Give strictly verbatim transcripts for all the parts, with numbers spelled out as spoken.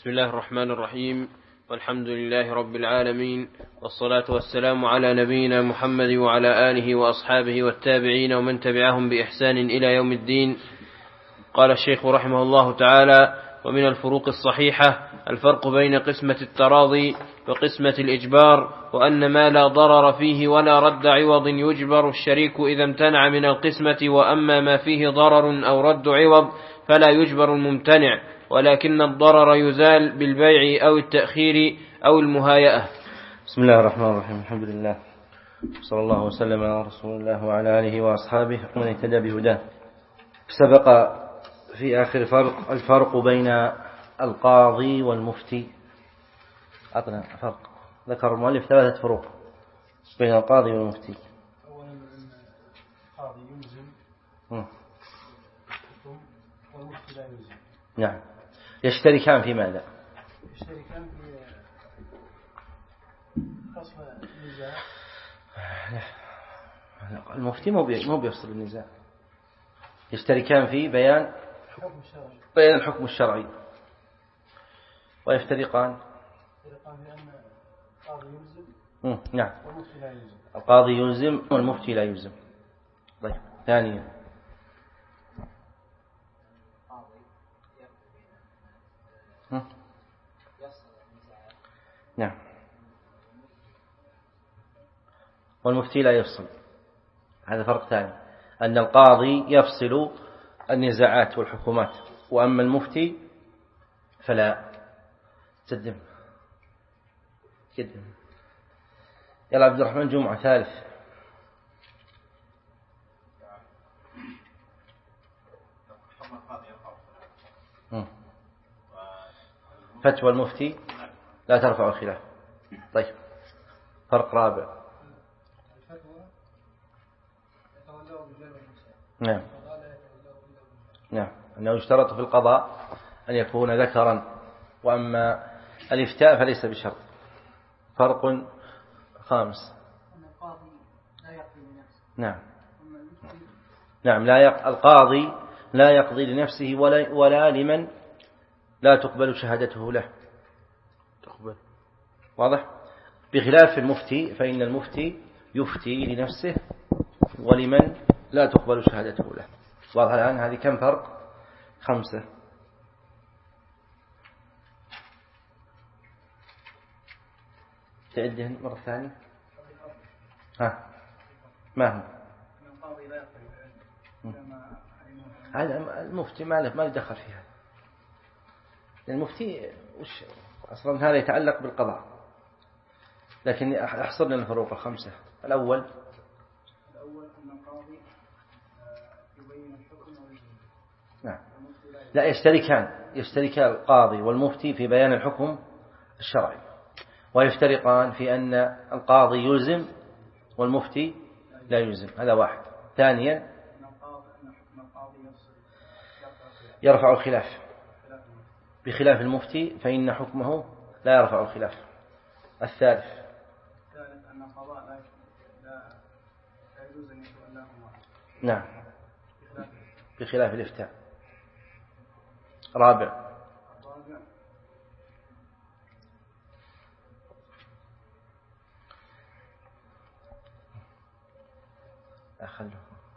بسم الله الرحمن الرحيم، والحمد لله رب العالمين، والصلاة والسلام على نبينا محمد وعلى آله وأصحابه والتابعين ومن تبعهم بإحسان إلى يوم الدين. قال الشيخ رحمه الله تعالى: ومن الفروق الصحيحة الفرق بين قسمة التراضي وقسمة الإجبار، وأن ما لا ضرر فيه ولا رد عوض يجبر الشريك إذا امتنع من القسمة، وأما ما فيه ضرر أو رد عوض فلا يجبر الممتنع، ولكن الضرر يزال بالبيع أو التأخير أو المهايئة. بسم الله الرحمن الرحيم. الحمد لله، صلى الله وسلم على رسول الله وعلى آله وأصحابه ومن اهتدى بهداه. سبق في آخر الفرق الفرق بين القاضي والمفتي. أعطنا فرق، ذكر المؤلف ثلاثة فروق بين القاضي والمفتي. أولا القاضي يلزم الحكم والمفتي لا يلزم. نعم، يشتركان في ماذا؟ يشتركان في فصل النزاع. المفتي مو بيفصل النزاع، يشتركان في بيان الحكم الشرعي بيان الحكم الشرعي، ويفترقان يفترقان بأن القاضي يلزم نعم والمفتي لا يلزم. القاضي يلزم والمفتي لا يلزم. طيب، ثانيا نعم والمفتي لا يفصل. هذا فرق ثاني، أن القاضي يفصل النزاعات والحكومات، وأما المفتي فلا. تقدم قدم يلا عبد الرحمن. جمعة ثالث. فتوى المفتي لا ترفع الخلاف. طيب، فرق رابع. الفتوى يتولى الرجال والنساء. نعم نعم أنه يشترط في القضاء أن يكون ذكرا، وأما الإفتاء فليس بشرط. فرق خامس. أن القاضي لا يقضي لنفسه. نعم نعم لا يق... القاضي لا يقضي لنفسه ولا, ولا لمن لا تقبل شهادته له. تقبل. واضح؟ بخلاف المفتي، فإن المفتي يفتي لنفسه ولمن لا تقبل شهادته له. واضح الآن؟ هذه كم فرق؟ خمسة. تعدهن مرة ثانية. ها ما هو؟ هذا المفتي ما له ما يدخل فيها. المفتي وش أصلا هذا يتعلق بالقضاء، لكن أحصر لنا الفروق الخمسة. الأول الأول أن القاضي يبين الحكم ويجزم. نعم لا يشتركان يشتركان القاضي والمفتي في بيان الحكم الشرعي، ويفترقان في أن القاضي يلزم والمفتي لا يلزم. هذا واحد. ثانيا يرفع الخلاف، بخلاف المفتي فإن حكمه لا يرفع الخلاف. الثالث الثالث أن القضاء لا لا يجوز أن يتولاه واحد. نعم بخلاف الإفتاء. رابع الرابع أخله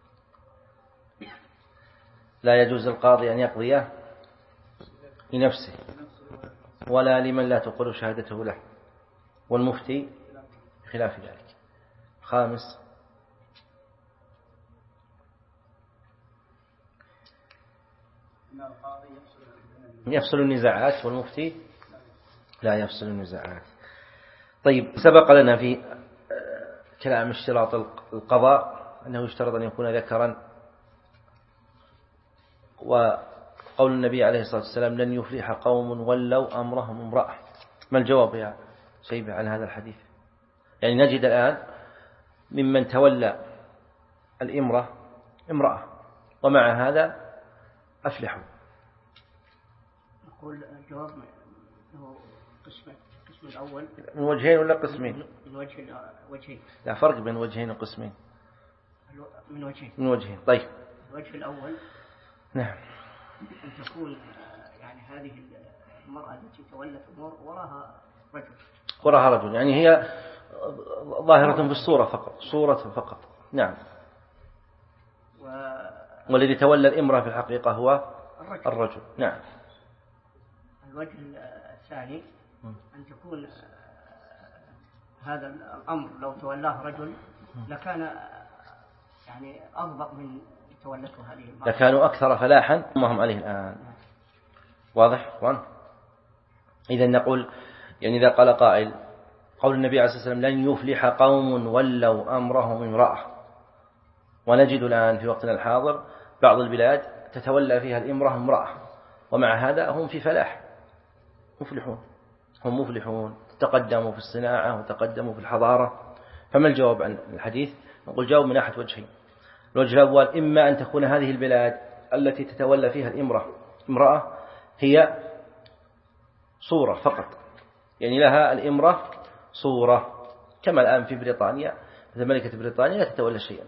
لا يجوز القاضي أن يقضي لنفسه ولا لمن لا تقبل شهادته له، والمفتي خلاف ذلك. خامس يفصل النزاعات والمفتي لا يفصل النزاعات. طيب، سبق لنا في كلام اشتراط القضاء أنه يشترط أن يكون ذكرا، وقول النبي عليه الصلاة والسلام: لن يفلح قوم ولوا أمرهم امرأة. ما الجواب يا شيبة عن هذا الحديث؟ يعني نجد الآن ممن تولى الإمرة امرأة، ومع هذا أفلحوا. أقول الجواب هو قسم القسم الأول من وجهين ولا قسمين؟ من وجه وجهين. لا فرق بين وجهين وقسمين. من وجهين. من وجهين. طيب، الوجه الأول نعم أن تكون يعني هذه المرأة التي تولت أمور وراها رجل وراها رجل، يعني هي ظاهرة في الصورة فقط، صورة فقط. نعم. و... والذي تولى الإمرة في الحقيقة هو الرجل, الرجل. نعم. الوجه الثاني أن تكون هذا الأمر لو تولاه رجل لكان يعني أضبط من تولته هذه المرأة، لكانوا أكثر فلاحا ما هم عليه الآن. واضح؟ إذا نقول يعني إذا قال قائل قول النبي عليه الصلاة والسلام لن يفلح قوم ولوا أمرهم امرأة، ونجد الآن في وقتنا الحاضر بعض البلاد تتولى فيها الإمرأة امرأة، ومع هذا هم في فلاح مفلحون، هم مفلحون، تقدموا في الصناعة وتقدموا في الحضارة. فما الجواب عن الحديث؟ نقول جواب من ناحية وجهين. الوجه الأول إما أن تكون هذه البلاد التي تتولى فيها الإمرأة امرأة هي صورة فقط، يعني لها الإمرة صورة، كما الآن في بريطانيا مثل ملكة بريطانيا لا تتولى شيئا.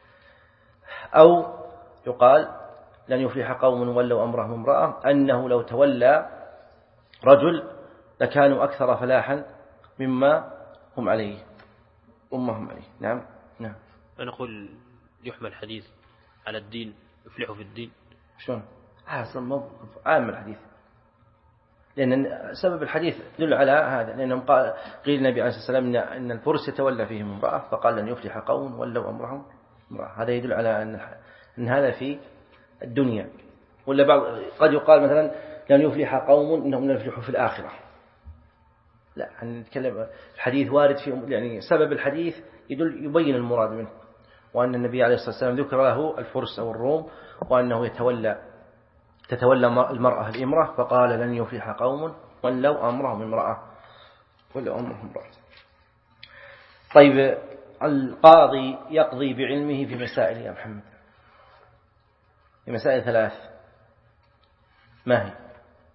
أو يقال لن يفلح قوم ولوا أمرهم امرأة، أنه لو تولى رجل لكانوا أكثر فلاحا مما هم عليه وما هم عليه. نعم. نعم. فنقول يحمل الحديث على الدين، يفلح في الدين. شلون؟ أصلا عام الحديث، لأن سبب الحديث يدل على هذا، لأنهم قال قيل النبي عليه الصلاة والسلام أن الفرس يتولى فيهم امرأة، فقال لن يفلح قوم ولوا أمرهم امرأة. هذا يدل على أن أن هذا في الدنيا. ولا بعض قد يقال مثلا لن يفلح قوم إنهم لن يفلحوا في الآخرة. لا، نتكلم الحديث وارد في يعني سبب الحديث يدل يبين المراد منه، وأن النبي عليه الصلاة والسلام ذكر له الفرس أو الروم، وأنه يتولى تتولى المرأة الإمرة، فقال لن يفلح قوم ولوا أمرهم امرأة ولوا أمرهم امرأة. طيب القاضي يقضي بعلمه في مسائل يا محمد، في مسائل ثلاث، ما هي؟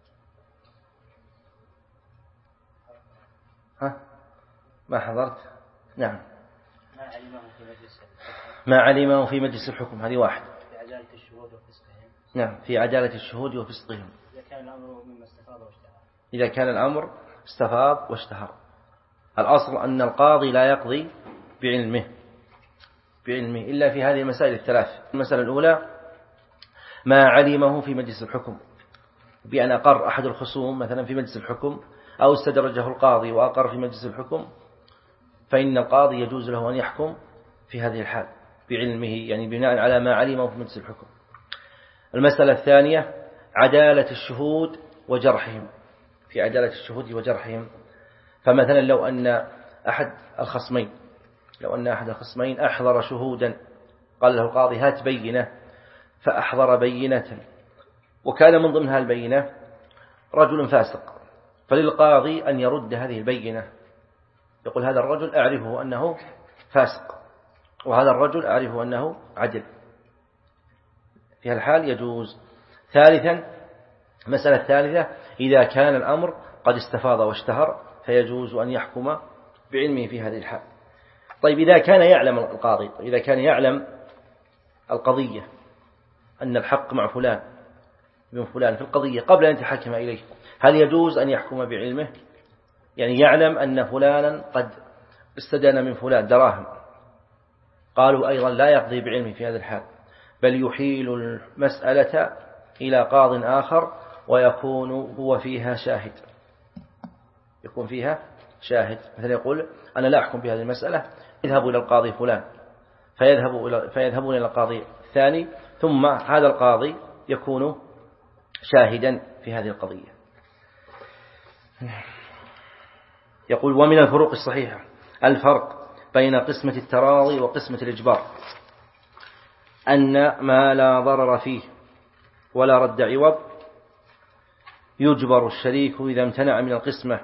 ها؟ ما حضرت؟ نعم. ما علمه في مجلس ما علمه في مجلس الحكم، هذه واحد. في عدالة الشهود وفسقهم. نعم، في عدالة الشهود وفسقهم. إذا كان الأمر مما استفاض واشتهر. إذا كان الأمر استفاض واشتهر. الأصل أن القاضي لا يقضي بعلمه بعلمه إلا في هذه المسائل الثلاث. المسألة الأولى ما علمه في مجلس الحكم، بأن أقر أحد الخصوم مثلا في مجلس الحكم أو استدرجه القاضي وأقر في مجلس الحكم، فإن القاضي يجوز له أن يحكم في هذه الحال بعلمه، يعني بناء على ما علمه في مجلس الحكم. المسألة الثانية عدالة الشهود وجرحهم، في عدالة الشهود وجرحهم. فمثلا لو أن أحد الخصمين لو أن أحد الخصمين أحضر شهودا، قال له القاضي هات بينة، فأحضر بينة وكان من ضمنها البينة رجل فاسق، فللقاضي أن يرد هذه البينة، يقول هذا الرجل أعرفه أنه فاسق وهذا الرجل أعرفه أنه عدل، في هالحال يجوز. ثالثا مسألة الثالثة إذا كان الأمر قد استفاض واشتهر فيجوز أن يحكم بعلمه في هذه الحال. طيب إذا كان يعلم القاضي إذا كان يعلم القضية أن الحق مع فلان من فلان في القضية قبل أن يتحكم إليه، هل يجوز أن يحكم بعلمه؟ يعني يعلم أن فلانا قد استدان من فلان دراهم، قالوا أيضا لا يقضي بعلمه في هذا الحال، بل يحيل المسألة إلى قاض آخر ويكون هو فيها شاهد يكون فيها شاهد مثلا يقول أنا لا أحكم بهذه المسألة، اذهبوا إلى القاضي فلان، فيذهبوا إلى فيذهبون إلى القاضي الثاني، ثم هذا القاضي يكون شاهدا في هذه القضية. يقول ومن الفروق الصحيحة الفرق بين قسمة التراضي وقسمة الإجبار، أن ما لا ضرر فيه ولا رد عوض يجبر الشريك إذا امتنع من القسمة،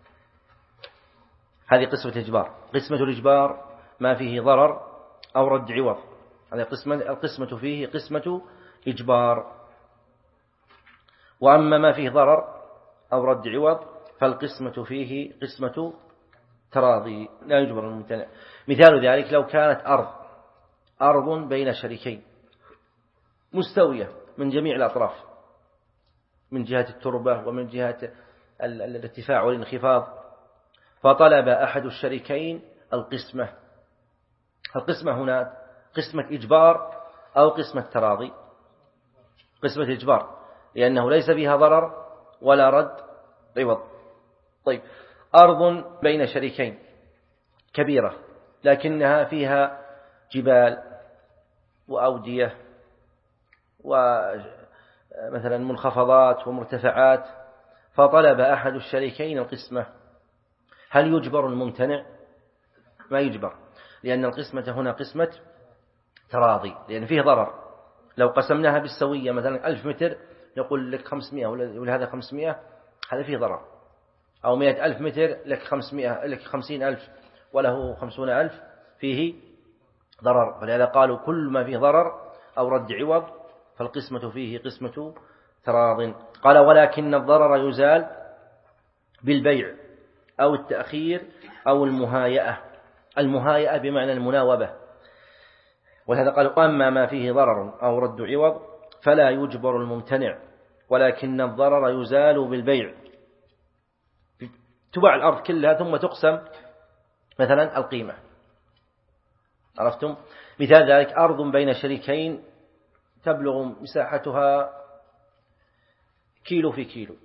هذه قسمة الإجبار. قسمة الإجبار ما فيه ضرر أو رد عوض، هذه قسمة القسمة فيه قسمة إجبار. وأما ما فيه ضرر أو رد عوض فالقسمة فيه قسمة تراضي، لا يجبر الممتنع. مثال ذلك لو كانت أرض أرض بين شريكين مستوية من جميع الأطراف، من جهة التربة ومن جهة الارتفاع والانخفاض، فطلب أحد الشريكين القسمة. القسمة هنا قسمة إجبار أو قسمة تراضي؟ قسمة إجبار، لأنه ليس فيها ضرر ولا رد عوض. طيب، أرض بين شريكين كبيرة لكنها فيها جبال وأودية ومثلا منخفضات ومرتفعات، فطلب أحد الشريكين القسمة، هل يجبر الممتنع؟ ما يجبر، لأن القسمة هنا قسمة تراضي، لأن فيه ضرر. لو قسمناها بالسوية مثلا ألف متر يقول لك خمسمائة ولهذا خمسمائة، هذا فيه ضرر. أو مئة ألف متر لك خمسمائة لك خمسين ألف وله خمسون ألف، فيه ضرر. فلهذا قالوا كل ما فيه ضرر أو رد عوض فالقسمة فيه قسمة تراض. قال ولكن الضرر يزال بالبيع أو التأخير أو المهايئة. المهايئة بمعنى المناوبة. ولهذا قالوا أما ما فيه ضرر أو رد عوض فلا يجبر الممتنع، ولكن الضرر يزال بالبيع. تباع الأرض كلها ثم تقسم مثلا القيمة، عرفتم؟ مثال ذلك أرض بين شريكين تبلغ مساحتها كيلو في كيلو،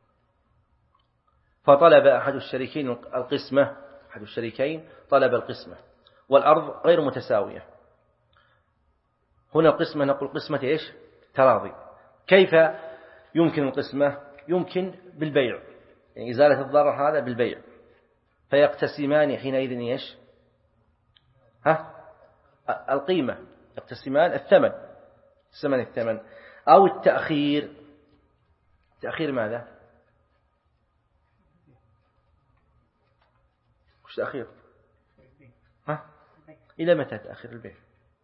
فطلب أحد الشريكين القسمة، أحد الشريكين طلب القسمة والأرض غير متساوية. هنا القسمة نقول قسمة إيش؟ تراضي. كيف يمكن القسمة؟ يمكن بالبيع، يعني إزالة الضرر هذا بالبيع، فيقتسمان حينئذ إيش؟ ها؟ القيمة، يقتسمان الثمن، ثمن الثمن. أو التأخير. تأخير ماذا؟ وش تأخير؟ ها؟ إلى متى تأخير البيع؟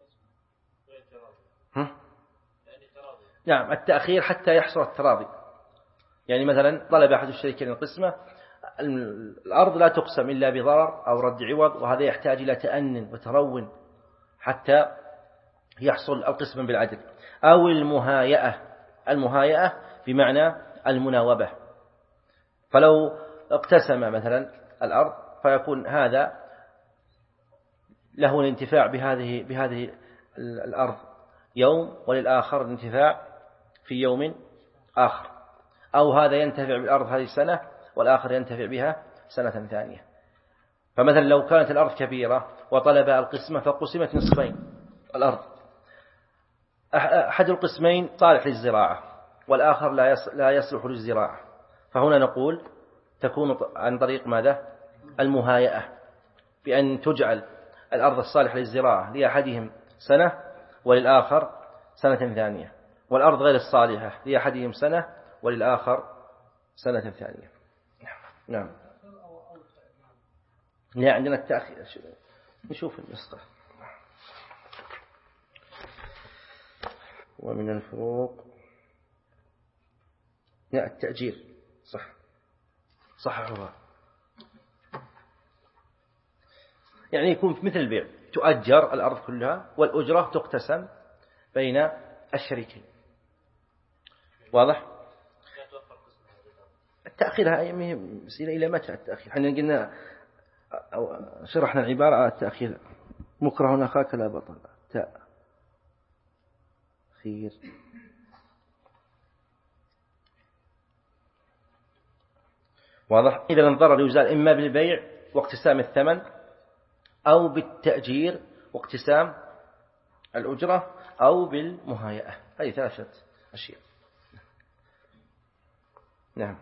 ها؟ نعم، التأخير حتى يحصل التراضي. يعني مثلا طلب أحد الشريكين القسمة، الأرض لا تقسم إلا بضرر أو رد عوض، وهذا يحتاج إلى تأن وترون حتى يحصل القسم بالعدل. أو المهايئة. المهايئة بمعنى المناوبة، فلو اقتسم مثلا الأرض فيكون هذا له الانتفاع بهذه بهذه الأرض يوم، وللآخر الانتفاع في يوم آخر، أو هذا ينتفع بالأرض هذه السنة والآخر ينتفع بها سنة ثانية. فمثلا لو كانت الأرض كبيرة وطلب القسمة فقسمت نصفين الأرض، أحد القسمين صالح للزراعة والآخر لا يصلح للزراعة، فهنا نقول تكون عن طريق ماذا؟ المهايئة، بأن تجعل الأرض الصالحة للزراعة لأحدهم سنة وللآخر سنة ثانية، والأرض غير الصالحة لأحدهم سنة وللآخر سنة ثانية. نعم. لا عندنا التأخير. نشوف النسخة. ومن الفروق لا التأجير صح صححها، يعني يكون مثل البيع، تؤجر الأرض كلها والأجرة تقتسم بين الشريكين. واضح؟ التأخير إلى متى التأخير؟ احنا قلنا أو شرحنا العبارة التأخير مكره أخاك لا بطل. تأخير واضح. إذا الضرر يزال إما بالبيع واقتسام الثمن، أو بالتأجير واقتسام الأجرة، أو بالمهايئة. هذه ثلاثة أشياء. نعم.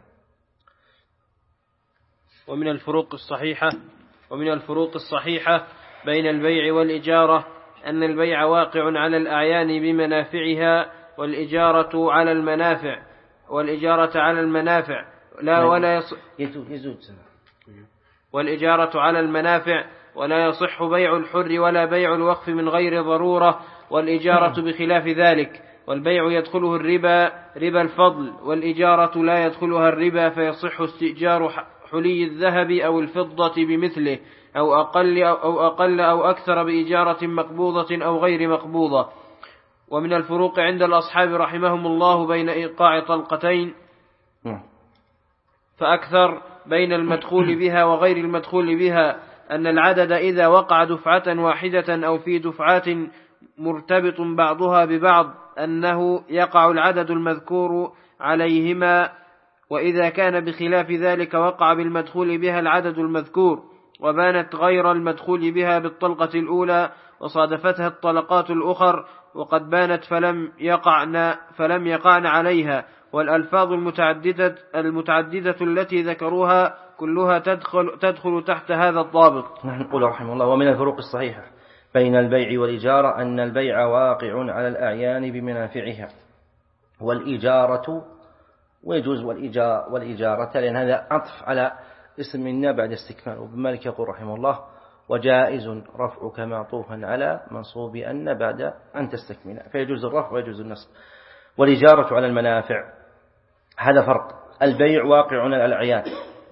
ومن الفروق الصحيحة ومن الفروق الصحيحة بين البيع والإجارة أن البيع واقع على الأعيان بمنافعها، والإجارة على المنافع والإجارة على المنافع لا ولا يص... يزود والإجارة على المنافع ولا يصح بيع الحر ولا بيع الوقف من غير ضرورة، والإجارة بخلاف ذلك. والبيع يدخله الربا ربا الفضل، والإجارة لا يدخلها الربا، فيصح استئجار حلي الذهب أو الفضة بمثله أو أقل أو أقل أو أكثر بإجارة مقبوضة أو غير مقبوضة. ومن الفروق عند الأصحاب رحمهم الله بين إيقاع طلقتين فأكثر بين المدخول بها وغير المدخول بها أن العدد إذا وقع دفعة واحدة أو في دفعات مرتبط بعضها ببعض أنه يقع العدد المذكور عليهما، وإذا كان بخلاف ذلك وقع بالمدخول بها العدد المذكور وبانت غير المدخول بها بالطلقة الأولى وصادفتها الطلقات الأخر وقد بانت فلم يقعن, فلم يقعن عليها. والألفاظ المتعددة, المتعددة التي ذكروها كلها تدخل, تدخل تحت هذا الضابط. نحن نقول رحمه الله: ومن الفروق الصحيحة بين البيع والإجارة أن البيع واقع على الأعيان بمنافعها، والإجارة ويجوز والإجارة لأن هذا عطف على اسم منا بعد استكمال. وابن مالك يقول رحمه الله: وجائز رفعك معطوفا على منصوب أن بعد أن تستكمل، فيجوز الرفع ويجوز النصب. والإجارة على المنافع هذا فرق. البيع واقع على الأعيان،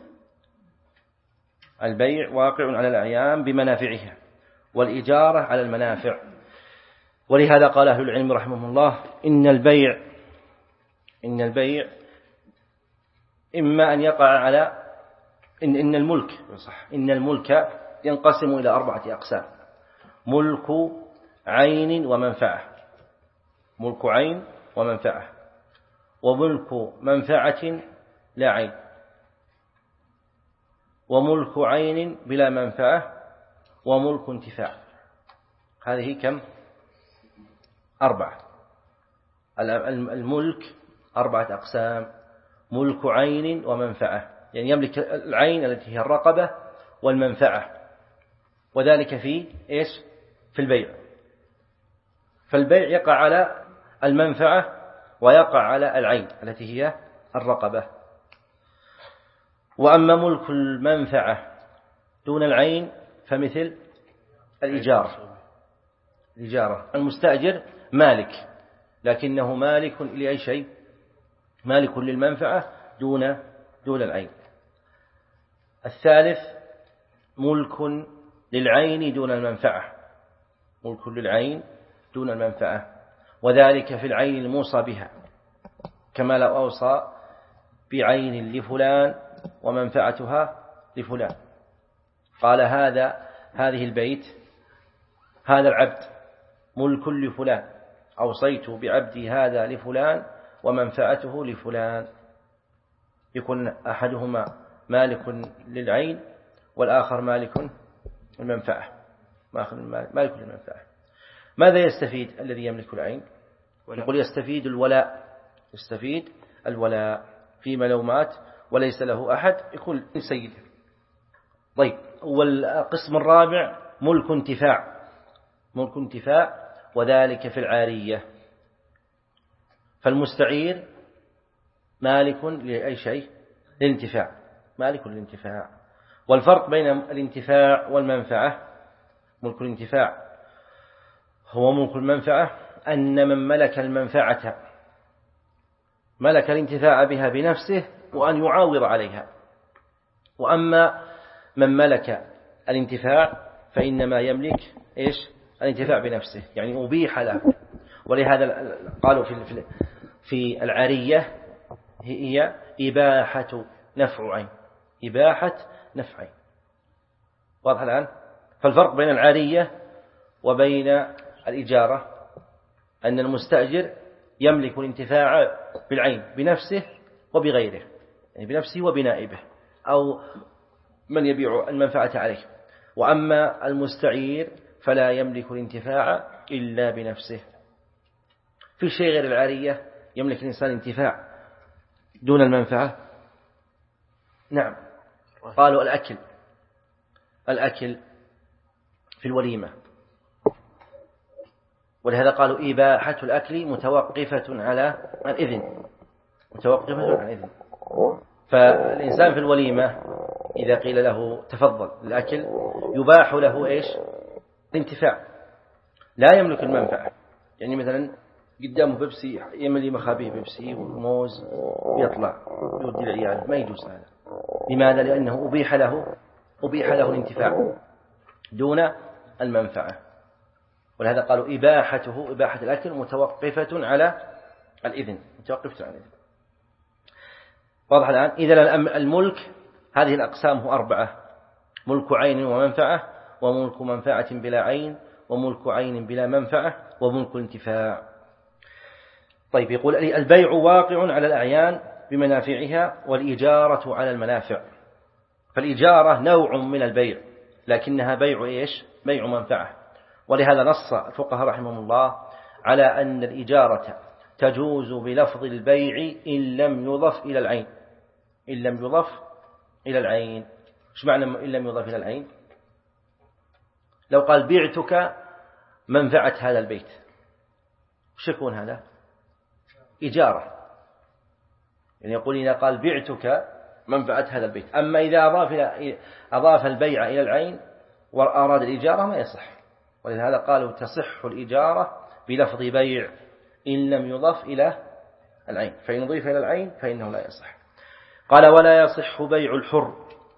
البيع واقع على الأعيان بمنافعها، والإجارة على المنافع. ولهذا قال أهل العلم رحمهم الله: إن البيع إن البيع إما أن يقع على إن, إن الملك صح إن الملك ينقسم إلى أربعة أقسام: ملك عين ومنفعة، ملك عين ومنفعة، وملك منفعة لا عين، وملك عين بلا منفعة، وملك انتفاع. هذه كم؟ أربعة. الملك أربعة أقسام: ملك عين ومنفعة، يعني يملك العين التي هي الرقبة والمنفعة، وذلك في إيش؟ في البيع. فالبيع يقع على المنفعة ويقع على العين التي هي الرقبة. وأما ملك المنفعة دون العين فمثل الإجارة. الإجارة المستأجر مالك، لكنه مالك لأي شيء؟ مالك للمنفعة دون دون العين. الثالث ملك للعين دون المنفعة، ملك للعين دون المنفعة، وذلك في العين الموصى بها، كما لو أوصى بعين لفلان ومنفعتها لفلان. قال: هذا هذه البيت هذا العبد ملك لفلان، أوصيت بعبدي هذا لفلان ومنفعته لفلان. يكون أحدهما مالك للعين والآخر مالك المنفعة، مالك للمنفعة. ماذا يستفيد الذي يملك العين؟ نقول يستفيد الولاء، يستفيد الولاء فيما لو مات وليس له أحد يكون سيده. طيب، والقسم الرابع ملك انتفاع، ملك انتفاع، وذلك في العارية. فالمستعير مالك لأي شيء؟ للانتفاع، مالك للانتفاع. والفرق بين الانتفاع والمنفعة: ملك الانتفاع هو ملك المنفعة أن من ملك المنفعة ملك الانتفاع بها بنفسه وأن يعاوض عليها. وأما من ملك الانتفاع فإنما يملك إيش؟ الانتفاع بنفسه، يعني أبيح له. ولهذا قالوا في في العارية هي إباحة نفع عين، إباحة نفع عين. واضح الآن؟ فالفرق بين العارية وبين الإجارة أن المستأجر يملك الانتفاع بالعين بنفسه وبغيره، يعني بنفسه وبنائبه أو من يبيع المنفعة عليه. وأما المستعير فلا يملك الانتفاع إلا بنفسه. في شيء غير العارية يملك الإنسان انتفاع دون المنفعة؟ نعم، قالوا الأكل، الأكل في الوليمة. ولهذا قالوا إباحة الأكل متوقفة على الإذن، متوقفة على الإذن. فالإنسان في الوليمة إذا قيل له تفضل الأكل يباح له إيش؟ الانتفاع، لا يملك المنفعة. يعني مثلا قدامه بيبسي يملي مخابيه بيبسي وموز ويطلع يودي العيال، ما يجوز هذا. لماذا؟ لأنه أبيح له أبيح له الانتفاع دون المنفعة. ولهذا قالوا إباحته إباحة الأكل متوقفة على الإذن، متوقفة على الإذن. واضح الآن؟ إذا الملك هذه الأقسام هو أربعة: ملك عين ومنفعة، وملك منفعة بلا عين، وملك عين بلا منفعة، وملك انتفاع. طيب، يقول البيع واقع على الأعيان بمنافعها، والإجارة على المنافع. فالإجارة نوع من البيع، لكنها بيع إيش؟ بيع منفعة. ولهذا نص الفقهاء رحمهم الله على أن الإجارة تجوز بلفظ البيع إن لم يضف إلى العين. إن لم يضف إلى العين. إيش معنى إن لم يضف إلى العين؟ لو قال بعتك منفعة هذا البيت، وش يكون هذا؟ إجارة. يعني يقول إذا قال بعتك منفعة هذا البيت. أما إذا أضاف, إلى أضاف البيع إلى العين وأراد الإجارة ما يصح. ولهذا قالوا تصح الإجارة بلفظ بيع إن لم يضف إلى العين، فإن أضيف إلى العين فإنه لا يصح. قال ولا يصح بيع الحر.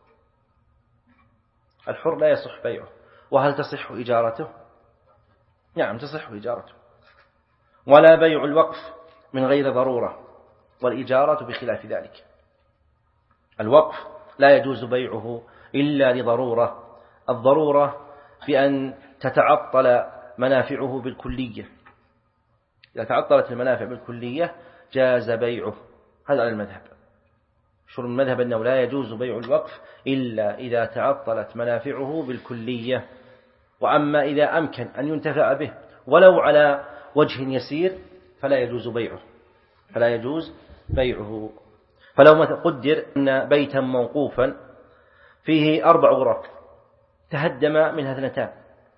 الحر لا يصح بيعه. وهل تصح إجارته؟ نعم تصح إجارته. ولا بيع الوقف من غير ضرورة، والإجارة بخلاف ذلك. الوقف لا يجوز بيعه إلا لضرورة. الضرورة بأن تتعطل منافعه بالكلية. إذا تعطلت المنافع بالكلية جاز بيعه. هذا على المذهب. شر المذهب أنه لا يجوز بيع الوقف إلا إذا تعطلت منافعه بالكلية. وأما إذا أمكن أن ينتفع به ولو على وجه يسير فلا يجوز بيعه. فلا يجوز بيعه. فلو قدر أن بيتا موقوفا فيه أربع غرف تهدم منها اثنتان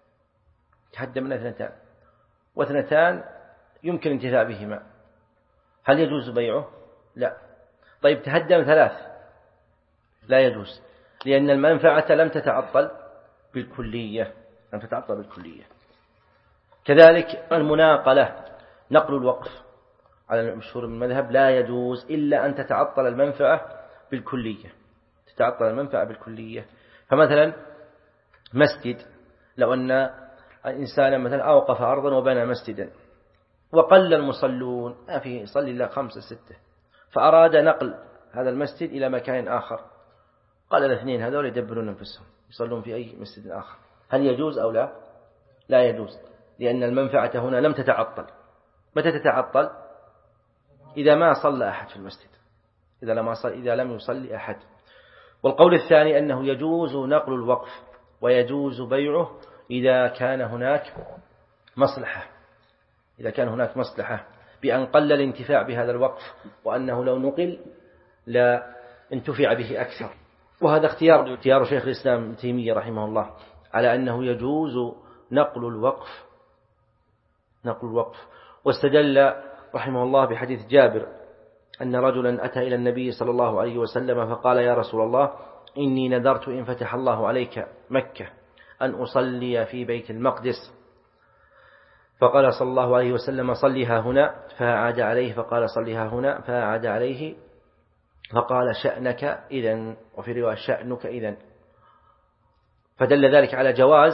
تهدم منها اثنتان واثنتان يمكن انتفاع بهما، هل يجوز بيعه؟ لا. طيب تهدم ثلاث، لا يجوز، لأن المنفعة لم تتعطل بالكلية لم تتعطل بالكلية. كذلك المناقلة، نقل الوقف على المشهور من المذهب لا يجوز إلا أن تتعطل المنفعة بالكلية تتعطل المنفعة بالكلية. فمثلا مسجد، لو أن إنسانا مثلا أوقف أرضا وبنى مسجدا وقل المصلون، ما فيه يصلي إلا خمسة ستة، فأراد نقل هذا المسجد إلى مكان آخر، قال الاثنين هذول يدبرون أنفسهم يصلون في أي مسجد آخر، هل يجوز أو لا؟ لا يجوز، لأن المنفعة هنا لم تتعطل. متى تتعطل؟ إذا ما صلى أحد في المسجد، إذا لم يصلي إذا لم يصلي أحد. والقول الثاني أنه يجوز نقل الوقف ويجوز بيعه إذا كان هناك مصلحة إذا كان هناك مصلحة بأن قل الانتفاع بهذا الوقف، وأنه لو نقل لا انتفع به أكثر. وهذا اختيار اختيار شيخ الإسلام ابن تيمية رحمه الله على أنه يجوز نقل الوقف نقل الوقف واستدل رحمه الله بحديث جابر أن رجلا أتى إلى النبي صلى الله عليه وسلم فقال يا رسول الله إني نذرت إن فتح الله عليك مكة أن أصلي في بيت المقدس، فقال صلى الله عليه وسلم صليها هنا، فأعاد عليه فقال صليها هنا، فأعاد عليه فقال شأنك إذن، وفي رواية شأنك إذن. فدل ذلك على جواز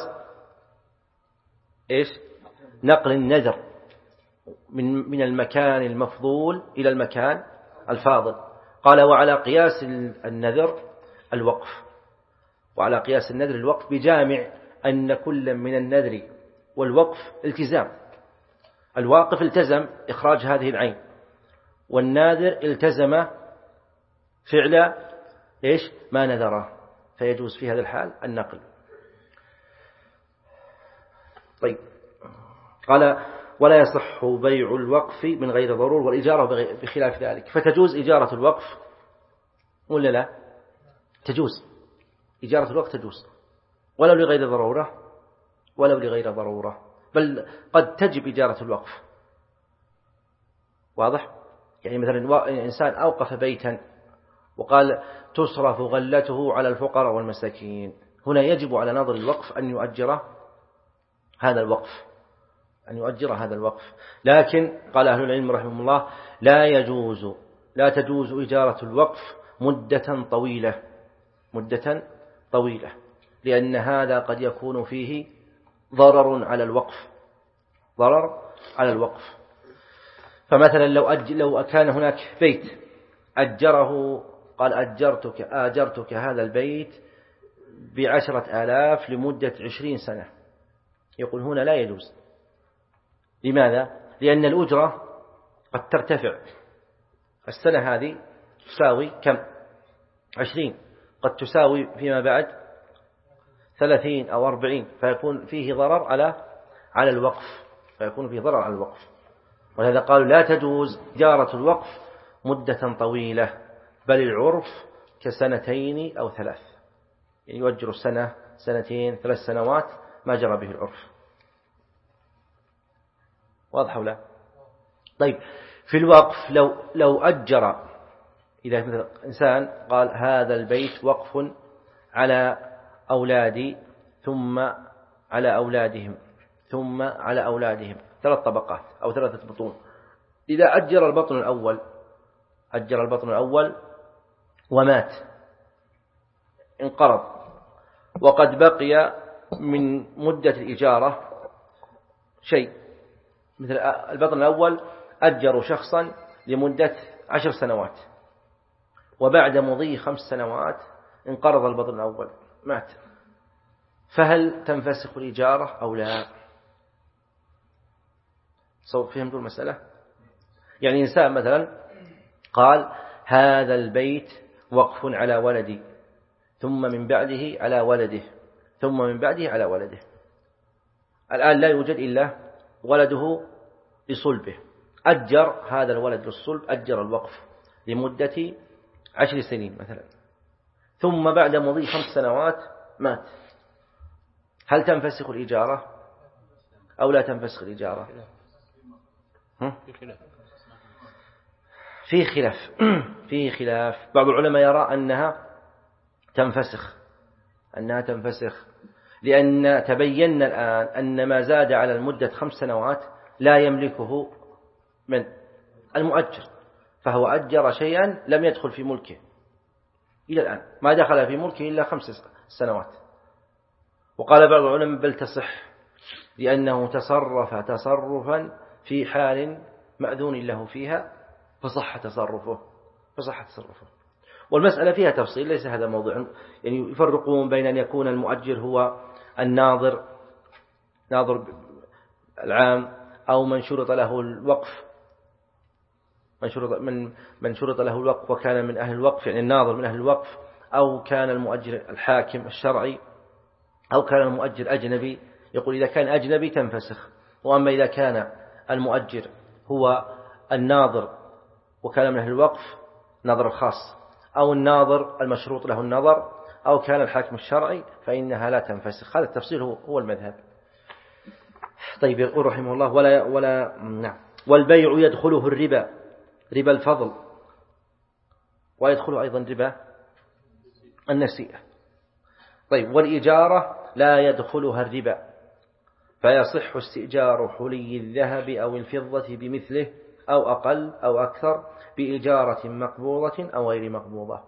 إيش؟ نقل النذر من من المكان المفضول إلى المكان الفاضل. قال وعلى قياس النذر الوقف وعلى قياس النذر الوقف بجامع أن كل من النذر والوقف التزام. الواقف التزم إخراج هذه العين، والناذر التزم فعل إيش ما نذره، فيجوز في هذا الحال النقل. طيب، قال ولا يصح بيع الوقف من غير ضرور والإجارة بخلاف ذلك. فتجوز إجارة الوقف ولا لا؟ تجوز إجارة الوقف تجوز ولو لغير ضرورة ولو لغير ضرورة، بل قد تجب إجارة الوقف. واضح؟ يعني مثلا إنسان أوقف بيتا وقال تصرف غلته على الفقراء والمساكين، هنا يجب على ناظر الوقف أن يؤجر هذا الوقف أن يؤجر هذا الوقف. لكن قال أهل العلم رحمه الله لا يجوز لا تجوز إجارة الوقف مدة طويلة مدة طويلة لأن هذا قد يكون فيه ضرر على الوقف ضرر على الوقف. فمثلا لو أج... لو كان هناك بيت أجره قال أجرتك آجرتك هذا البيت بعشرة آلاف لمدة عشرين سنة، يقول هنا لا يجوز. لماذا؟ لأن الأجرة قد ترتفع، السنة هذه تساوي كم؟ عشرين، قد تساوي فيما بعد ثلاثين أو أربعين، فيكون فيه ضرر على على الوقف، فيكون فيه ضرر على الوقف. ولهذا قالوا لا تجوز إجارة الوقف مدة طويلة، بل العرف كسنتين أو ثلاث، يعني يؤجر سنة سنتين ثلاث سنوات ما جرى به العرف. واضح ولا؟ طيب في الوقف لو لو أجر، إذا مثل إنسان قال هذا البيت وقف على أولادي ثم على أولادهم ثم على أولادهم، ثلاث طبقات أو ثلاثة بطون. إذا أجر البطن الأول أجر البطن الأول ومات انقرض، وقد بقي من مدة الإجارة شيء، مثل البطن الأول أجروا شخصا لمدة عشر سنوات، وبعد مضي خمس سنوات انقرض البطن الأول مات، فهل تنفسخ الإجارة أو لا؟ صوب فهمتوا المسألة؟ يعني إنسان مثلا قال هذا البيت وقف على ولدي، ثم من بعده على ولده، ثم من بعده على ولده، الآن لا يوجد إلا ولده لصلبه، أجر هذا الولد للصلب، أجر الوقف لمدة عشر سنين مثلا، ثم بعد مضي خمس سنوات مات، هل تنفسخ الإجارة أو لا تنفسخ الإجارة؟ في خلاف في خلاف بعض العلماء يرى أنها تنفسخ أنها تنفسخ لأن تبين الآن أن ما زاد على المدة خمس سنوات لا يملكه من المؤجر، فهو أجر شيئا لم يدخل في ملكه إلى الآن، ما دخل في ملكه إلا خمس سنوات. وقال بعض العلماء بل تصح، لأنه تصرف تصرفا في حال مأذون له فيها فصح تصرفه فصح تصرفه. والمسألة فيها تفصيل، ليس هذا موضوع، يعني يفرقون بين أن يكون المؤجر هو الناظر ناظر العام، أو من شرط له الوقف من شرط من من شرط له الوقف وكان من أهل الوقف، يعني الناظر من أهل الوقف، أو كان المؤجر الحاكم الشرعي، أو كان المؤجر أجنبي. يقول إذا كان أجنبي تنفسخ، وأما إذا كان المؤجر هو الناظر وكان من أهل الوقف نظر الخاص، أو الناظر المشروط له النظر، أو كان الحاكم الشرعي، فإنها لا تنفسخ. هذا التفصيل هو, هو المذهب. طيب يقول رحمه الله ولا ولا نعم والبيع يدخله الربا، ربا الفضل، ويدخله أيضا ربا النسيئة. طيب والإجارة لا يدخلها الربا، فيصح استئجار حلي الذهب أو الفضة بمثله أو أقل أو أكثر بإجارة مقبوضة أو غير مقبوضة.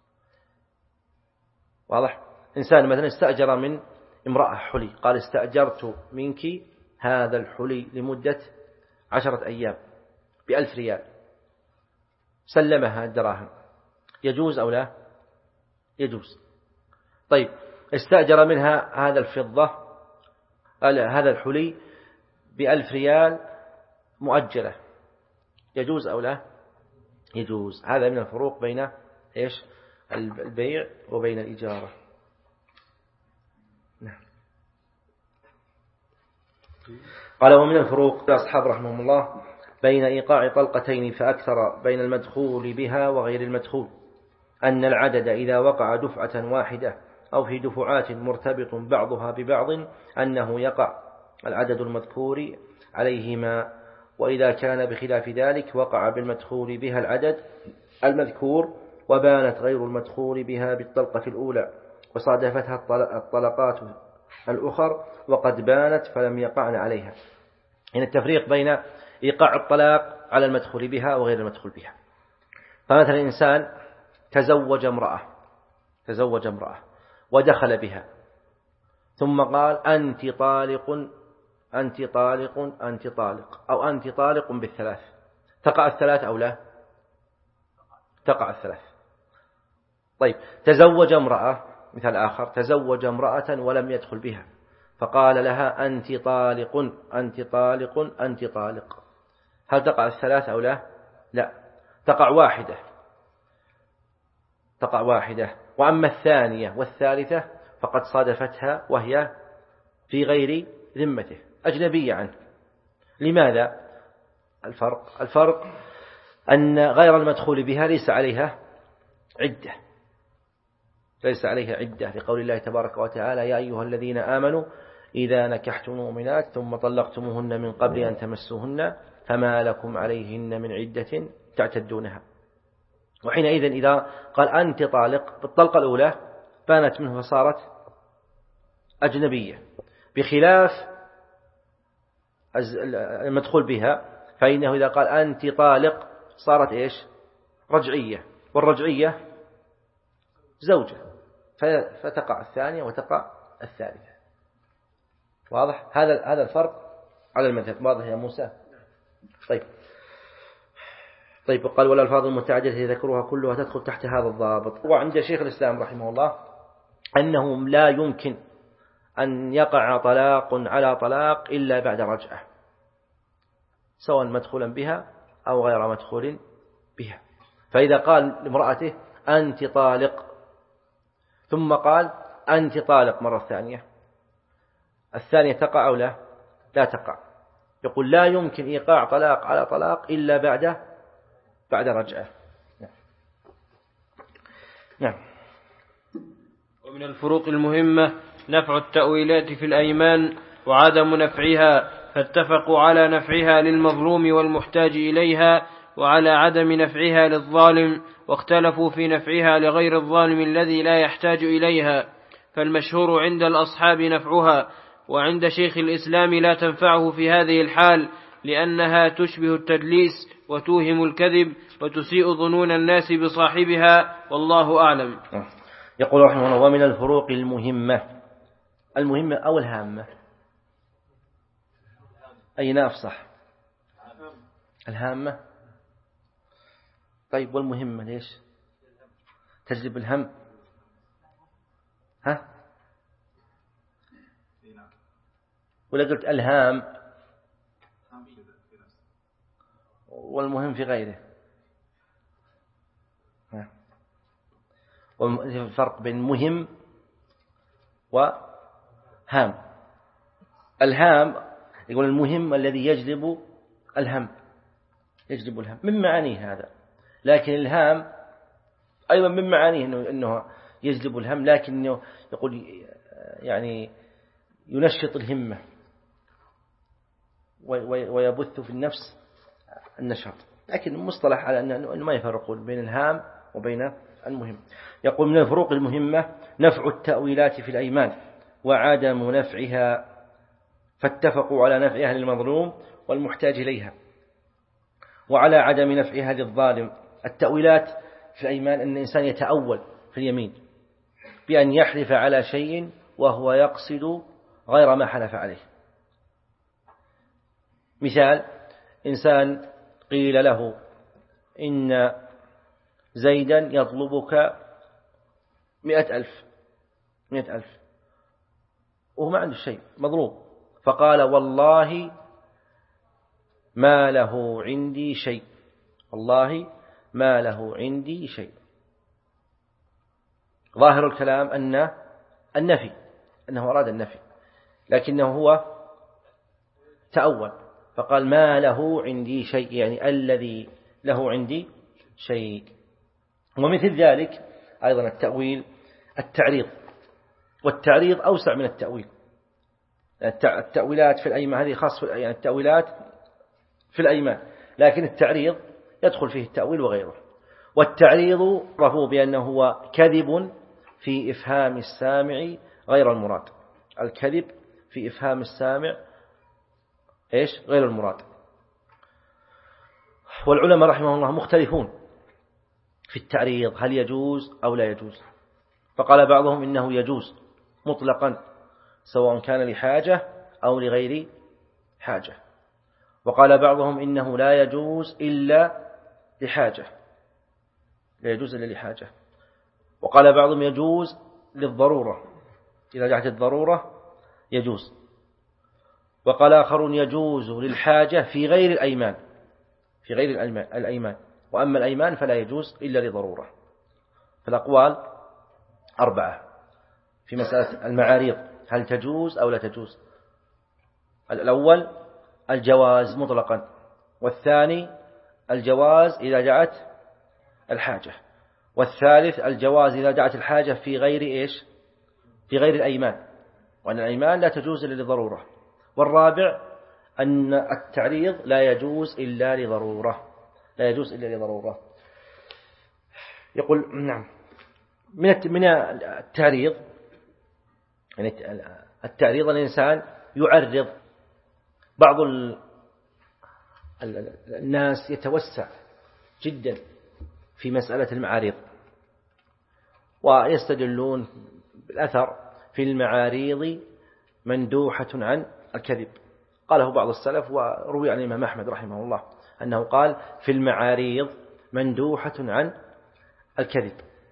واضح؟ إنسان مثلا استأجر من امرأة حلي، قال استأجرت منك هذا الحلي لمدة عشرة أيام بألف ريال، سلمها الدراهم، يجوز أو لا؟ يجوز. طيب استأجر منها هذا الفضة هذا الحلي بألف ريال مؤجلة، يجوز أو لا؟ يجوز. هذا من الفروق بين إيش البيع وبين الإجارة. نعم. قال ومن الفروق أصحاب رحمه الله بين إيقاع طلقتين فأكثر بين المدخول بها وغير المدخول، أن العدد إذا وقع دفعة واحدة أو في دفعات مرتبط بعضها ببعض أنه يقع العدد المذكور عليهما، وإذا كان بخلاف ذلك وقع بالمدخول بها العدد المذكور وبانت غير المدخول بها بالطلقة الأولى وصادفتها الطلقات الأخر وقد بانت فلم يقعن عليها. يعني التفريق بين إيقاع الطلاق على المدخول بها وغير المدخول بها. فمثلا إنسان تزوج امرأة تزوج امرأة ودخل بها، ثم قال أنت طالق أنت طالق أنت طالق أو أنت طالق بالثلاث، تقع الثلاث أو لا؟ تقع الثلاث. طيب تزوج امرأة، مثال آخر، تزوج امرأة ولم يدخل بها، فقال لها أنت طالق أنت طالق أنت طالق، هل تقع الثلاث أو لا؟ لا، تقع واحدة، تقع واحدة. وأما الثانية والثالثة فقد صادفتها وهي في غير ذمته، أجنبية عنه. لماذا؟ الفرق الفرق أن غير المدخول بها ليس عليها عدة، ليس عليها عدة، لقول الله تبارك وتعالى يا أيها الذين آمنوا إذا نكحتم المؤمنات ثم طلقتموهن من قبل أن تمسوهن فما لكم عليهن من عدة تعتدونها. وحينئذ إذا قال أنت طالق بالطلقة الأولى بانت منه فصارت أجنبية، بخلاف المدخول بها، فإنه إذا قال أنت طالق صارت إيش؟ رجعية، والرجعية زوجة، فتقع الثانية وتقع الثالثة. واضح؟ هذا هذا الفرق على المذهب. واضح يا موسى؟ طيب طيب وقال والألفاظ المتعددة ذكرها كلها تدخل تحت هذا الضابط. وعند شيخ الإسلام رحمه الله أنه لا يمكن أن يقع طلاق على طلاق إلا بعد رجعة، سواء مدخولا بها أو غير مدخول بها. فإذا قال لامرأته أنت طالق ثم قال أنت طالق مرة ثانية، الثانية تقع أو لا؟ لا تقع. يقول لا يمكن إيقاع طلاق على طلاق إلا بعد بعد رجعة. نعم. نعم. ومن الفروق المهمة نفع التأويلات في الأيمان وعدم نفعها، فاتفقوا على نفعها للمظلوم والمحتاج إليها وعلى عدم نفعها للظالم، واختلفوا في نفعها لغير الظالم الذي لا يحتاج إليها، فالمشهور عند الأصحاب نفعها، وعند شيخ الإسلام لا تنفعه في هذه الحال، لأنها تشبه التدليس وتوهم الكذب وتسيء ظنون الناس بصاحبها، والله أعلم. يقول رحمه الله ومن الفروق المهمة، المهمة أو الهامة؟ أي نافصح؟ الهامة. طيب والمهمة ليش؟ تجلب الهم. ها؟ ولا قلت الهام والمهم في غيره؟ والفرق بين مهم وهام. الهام يقول المهم الذي يجلب الهم، يجلب الهم من معانيه هذا، لكن الهام أيضا من معانيه إنه, إنه يجلب الهم، لكنه يقول يعني ينشط الهمة ويبث في النفس النشاط، لكن المصطلح على أنه ما يفرقون بين الهام وبين المهم. يقول من الفروق المهمة نفع التأويلات في الأيمان وعدم نفعها، فاتفقوا على نفعها للمظلوم والمحتاج إليها وعلى عدم نفعها للظالم. التأويلات في الأيمان أن الإنسان يتأول في اليمين بأن يحلف على شيء وهو يقصد غير ما حلف عليه. مثال إنسان قيل له إن زيدا يطلبك مئة ألف مئة ألف وهو ما عنده شيء، مضروب، فقال والله ما له عندي شيء، والله ما له عندي شيء. ظاهر الكلام أن النفي، أنه أراد النفي، لكنه هو تأول فقال ما له عندي شيء، يعني الذي له عندي شيء. ومثل ذلك أيضا التأويل التعريض، والتعريض أوسع من التأويل. التأويلات في الأيمان هذه خاص، يعني التأويلات في الأيمان، لكن التعريض يدخل فيه التأويل وغيره. والتعريض عرفوه بأنه هو كذب في إفهام السامع غير المراد، الكذب في إفهام السامع إيش؟ غير المراد. والعلماء رحمه الله مختلفون في التعريض، هل يجوز أو لا يجوز؟ فقال بعضهم إنه يجوز مطلقا سواء كان لحاجة أو لغير حاجة، وقال بعضهم إنه لا يجوز إلا لحاجة، لا يجوز إلا لحاجة. وقال بعضهم يجوز للضرورة، إذا جاءت الضرورة يجوز. وقال آخرون يجوز للحاجة في غير الأيمان، في غير الأيمان، وأما الأيمان فلا يجوز إلا لضرورة. فالأقوال أربعة في مسألة المعاريض، هل تجوز أو لا تجوز؟ الأول الجواز مطلقا، والثاني الجواز إذا جاءت الحاجة، والثالث الجواز إذا جاءت الحاجة في غير إيش؟ في غير الأيمان، وأن الأيمان لا تجوز إلا لضرورة. والرابع أن التعريض لا يجوز إلا لضرورة، لا يجوز إلا لضرورة. يقول نعم من من التعريض، يعني التعريض الإنسان يعرض. بعض الناس يتوسع جدا في مسألة المعاريض، ويستدلون بالأثر في المعاريض مندوحة عن الكذب. قاله بعض السلف، وروي عن الإمام أحمد رحمه الله أنه قال في المعاريض مندوحة عن الكذب.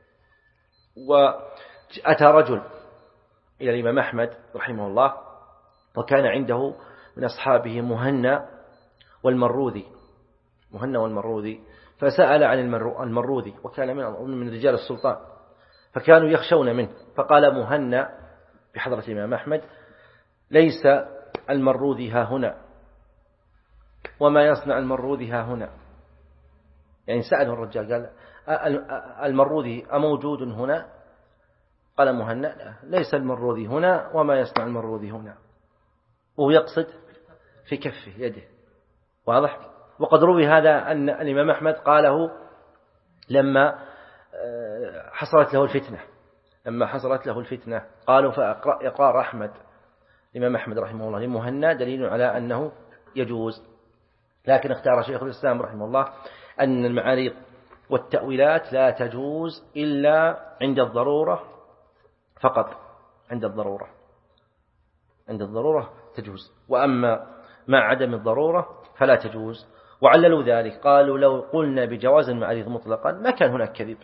وأتى رجل إلى الإمام أحمد رحمه الله، وكان عنده من أصحابه مهنا والمروذي، مهنا والمروذي، فسأل عن المروذي، وكان من رجال السلطان، فكانوا يخشون منه. فقال مهنا بحضرة الإمام أحمد ليس المروذي ها هنا، وما يصنع المروذي ها هنا. يعني سأله الرجال قال المروذي أموجود هنا؟ قال مهنا ليس المروذي هنا، وما يصنع المروذي هنا، وهو يقصد في كفه يده. واضح؟ وقد روي هذا أن الإمام أحمد قاله لما حصلت له الفتنة، لما حصلت له الفتنة قالوا فإقرار أحمد الإمام أحمد رحمه الله لمهنا دليل على أنه يجوز. لكن اختار شيخ الإسلام رحمه الله أن المعاريض والتأويلات لا تجوز إلا عند الضرورة فقط، عند الضرورة، عند الضرورة تجوز، وأما مع عدم الضرورة فلا تجوز. وعللوا ذلك، قالوا لو قلنا بجواز المعاريض مطلقا ما كان هناك كذب،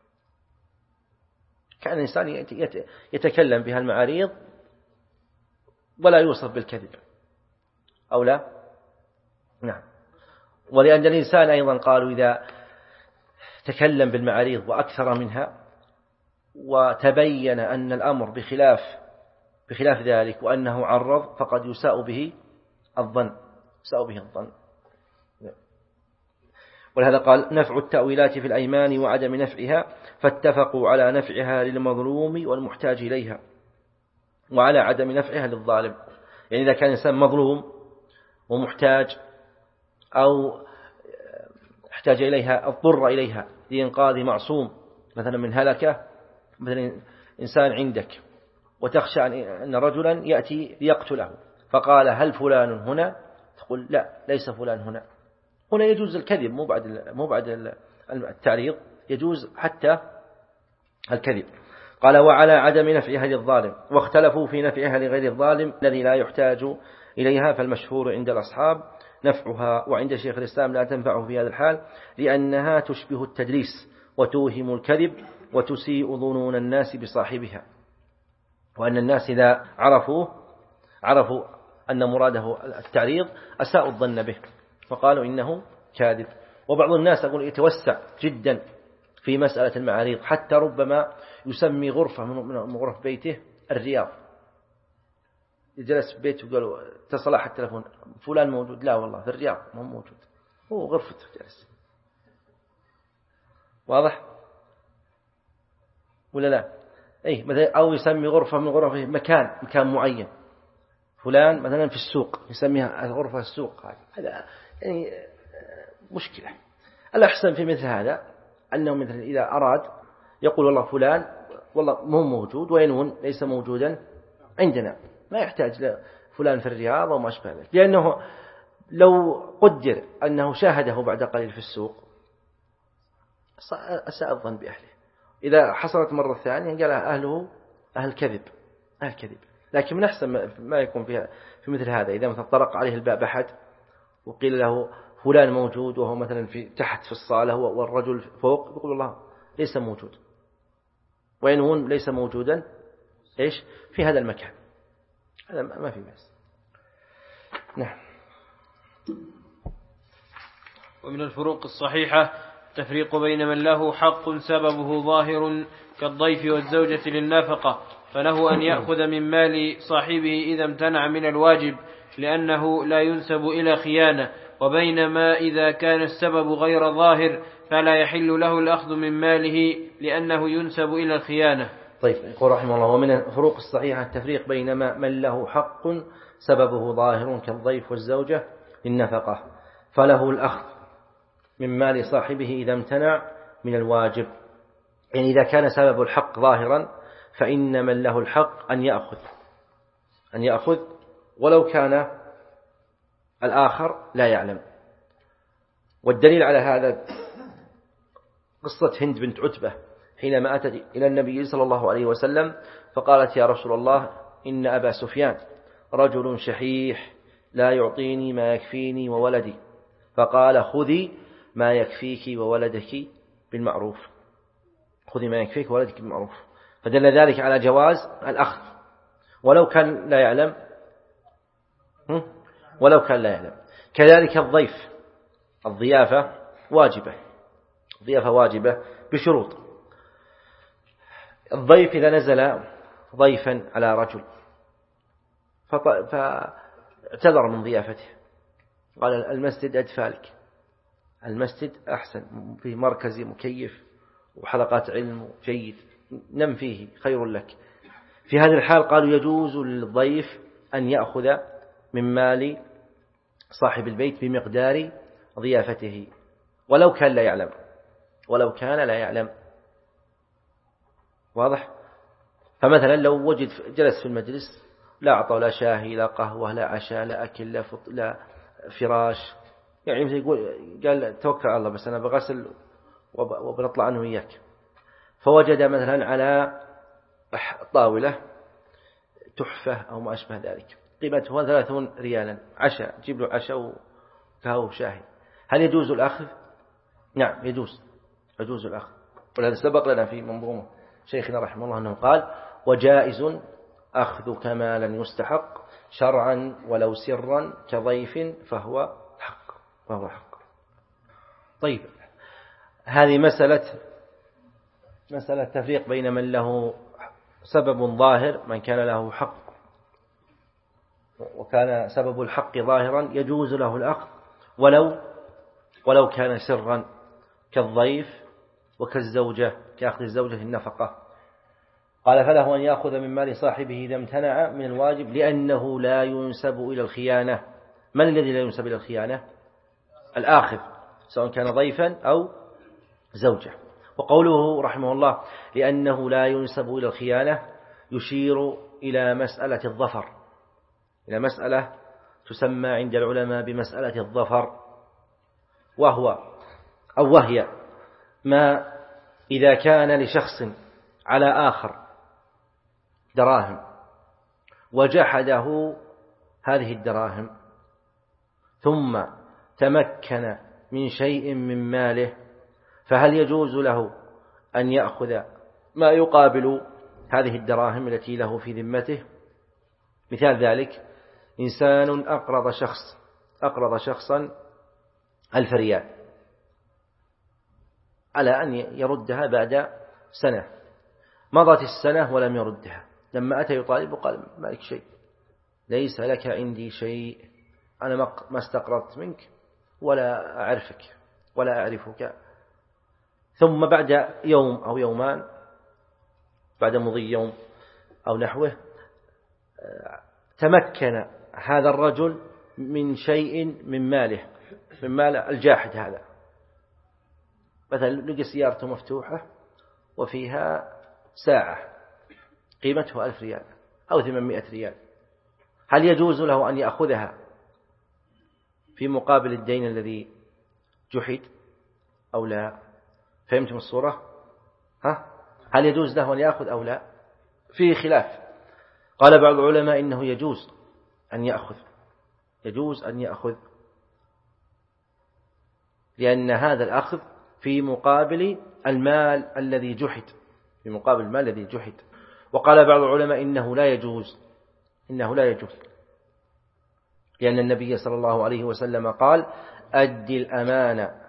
كان الإنسان يتكلم بها المعاريض ولا يوصف بالكذب، أو لا؟ نعم. ولأن الإنسان أيضا قالوا إذا تكلم بالمعاريض وأكثر منها وتبين أن الأمر بخلاف بخلاف ذلك وأنه عرض، فقد يساء به الظن، يساء به الظن. ولهذا قال نفع التأويلات في الأيمان وعدم نفعها، فاتفقوا على نفعها للمظلوم والمحتاج إليها، وعلى عدم نفعها للظالم. يعني إذا كان إنسان مظلوم ومحتاج أو احتاج إليها، اضطر إليها لإنقاذ معصوم مثلا من هلكة، مثلا إنسان عندك وتخشى أن رجلا يأتي ليقتله، فقال هل فلان هنا؟ تقول لا ليس فلان هنا. هنا يجوز الكذب، مو بعد مو بعد التعريض، يجوز حتى الكذب. قال وعلى عدم نفعها للظالم، واختلفوا في نفعها لغير الظالم الذي لا يحتاج إليها، فالمشهور عند الأصحاب نفعها، وعند شيخ الإسلام لا تنفعه في هذا الحال، لأنها تشبه التدليس وتوهم الكذب وتسيء ظنون الناس بصاحبها، وأن الناس إذا عرفوا عرفوا أن مراده التعريض أساءوا الظن به، فقالوا إنه كاذب. وبعض الناس أقول يتوسع جدا في مسألة المعاريض، حتى ربما يسمي غرفة من غرف بيته الرياض. جلس في بيته وقالوا اتصل أحد التلفون فلان موجود، لا والله في الرياض ما موجود، هو غرفته جلس. واضح ولا لا؟ أي مثلا، أو يسمي غرفة من غرفه مكان مكان معين، فلان مثلا في السوق يسميها غرفة السوق. هذا يعني مشكلة. الأحسن في مثل هذا أنه مثلا إذا أراد يقول والله فلان والله مو موجود، وينون ليس موجودا عندنا، ما يحتاج لفلان في الرياض وما أشبه ذلك، لأنه لو قدر أنه شاهده بعد قليل في السوق أساء الظن بأهله. إذا حصلت مرة ثانية قال أهله أهل كذب، أهل كذب. لكن من أحسن ما يكون فيها في مثل هذا، إذا مثلا طرق عليه الباب أحد وقيل له فلان موجود وهو مثلا في تحت في الصالة والرجل فوق، يقول الله ليس موجود، وينوون ليس موجودا إيش في هذا المكان، هذا ما في بأس. نعم. ومن الفروق الصحيحة التفريق بين من له حق سببه ظاهر كالضيف والزوجة للنفقة، فله أن يأخذ من مال صاحبه إذا امتنع من الواجب لأنه لا ينسب إلى خيانة، وبينما إذا كان السبب غير ظاهر فلا يحل له الأخذ من ماله لأنه ينسب إلى الخيانة. طيب، يقول رحمه الله: ومن الفروق الصحيحة التفريق بين من له حق سببه ظاهر كالضيف والزوجة للنفقة، فله الأخذ من مال صاحبه إذا امتنع من الواجب. يعني إذا كان سبب الحق ظاهرا فإن من له الحق أن يأخذ أن يأخذ ولو كان الآخر لا يعلم. والدليل على هذا قصة هند بنت عتبة حينما أتت إلى النبي صلى الله عليه وسلم فقالت: يا رسول الله، إن أبا سفيان رجل شحيح لا يعطيني ما يكفيني وولدي. فقال: خذي ما يكفيك وولدك بالمعروف، خذي ما يكفيك وولدك بالمعروف. فدل ذلك على جواز الأخذ ولو كان لا يعلم ولو كان لا يعلم. كذلك الضيف، الضيافة واجبة الضيافة واجبة بشروط. الضيف إذا نزل ضيفا على رجل فاعتذر من ضيافته، قال: المسجد أدفالك، المسجد أحسن، فيه مركزي مكيف وحلقات علم جيد، نم فيه خير لك. في هذه الحال قالوا يجوز للضيف أن يأخذ من مال صاحب البيت بمقدار ضيافته ولو كان لا يعلم ولو كان لا يعلم واضح؟ فمثلا لو وجد جلس في المجلس لا أعطى لا شاهي لا قهوة لا عشاء لا أكل لا, فط... لا فراش، يعني مثل يقول قال توكل على الله بس أنا بغسل وبنطلع عنه إياك، فوجد مثلا على طاولة تحفة أو ما أشبه ذلك قيمته ثلاثون ريالا، عشاء، جيب له عشاء وقهوة وشاهي، هل يجوز الأخذ؟ نعم يجوز يجوز الأخذ. ولهذا سبق لنا في منظومة شيخنا رحمه الله أنه قال: وجائز أخذ كما لن يستحق شرعا ولو سرا كضيف فهو حق فهو حق. طيب، هذه مسألة مسألة تفريق بين من له سبب ظاهر، من كان له حق وكان سبب الحق ظاهرا يجوز له الأخذ ولو ولو كان سرا كالضيف وكالزوجة، كأخذ الزوجة النفقة. قال: فله أن يأخذ من مال صاحبه إذا امتنع من الواجب لأنه لا ينسب إلى الخيانة. من الذي لا ينسب إلى الخيانة؟ الآخذ، سواء كان ضيفا أو زوجة. وقوله رحمه الله لأنه لا ينسب إلى الخيانة يشير إلى مسألة الظفر، إلى مسألة تسمى عند العلماء بمسألة الظفر، وهو أو وهي ما إذا كان لشخص على آخر دراهم وجحده هذه الدراهم ثم تمكن من شيء من ماله، فهل يجوز له أن يأخذ ما يقابل هذه الدراهم التي له في ذمته؟ مثال ذلك: إنسان أقرض شخص أقرض شخصا ألف ريال على أن يردها بعد سنة، مضت السنة ولم يردها، لما أتى يطالب قال: ما لك شيء، ليس لك عندي شيء، أنا ما استقرضت منك ولا أعرفك ولا أعرفك. ثم بعد يوم أو يومان، بعد مضي يوم أو نحوه، تمكن هذا الرجل من شيء من ماله، من مال الجاحد هذا، مثلا لقى سيارته مفتوحة وفيها ساعة قيمتها ألف ريال أو ثمانمائة ريال، هل يجوز له أن يأخذها في مقابل الدين الذي جحد أو لا؟ فهمتم الصورة؟ ها؟ هل يجوز له أن يأخذ أو لا؟ فيه خلاف. قال بعض العلماء إنه يجوز أن يأخذ يجوز أن يأخذ لأن هذا الأخذ في مقابل المال الذي جحد في مقابل المال الذي جحد. وقال بعض العلماء إنه لا يجوز إنه لا يجوز لأن النبي صلى الله عليه وسلم قال أدي الأمانة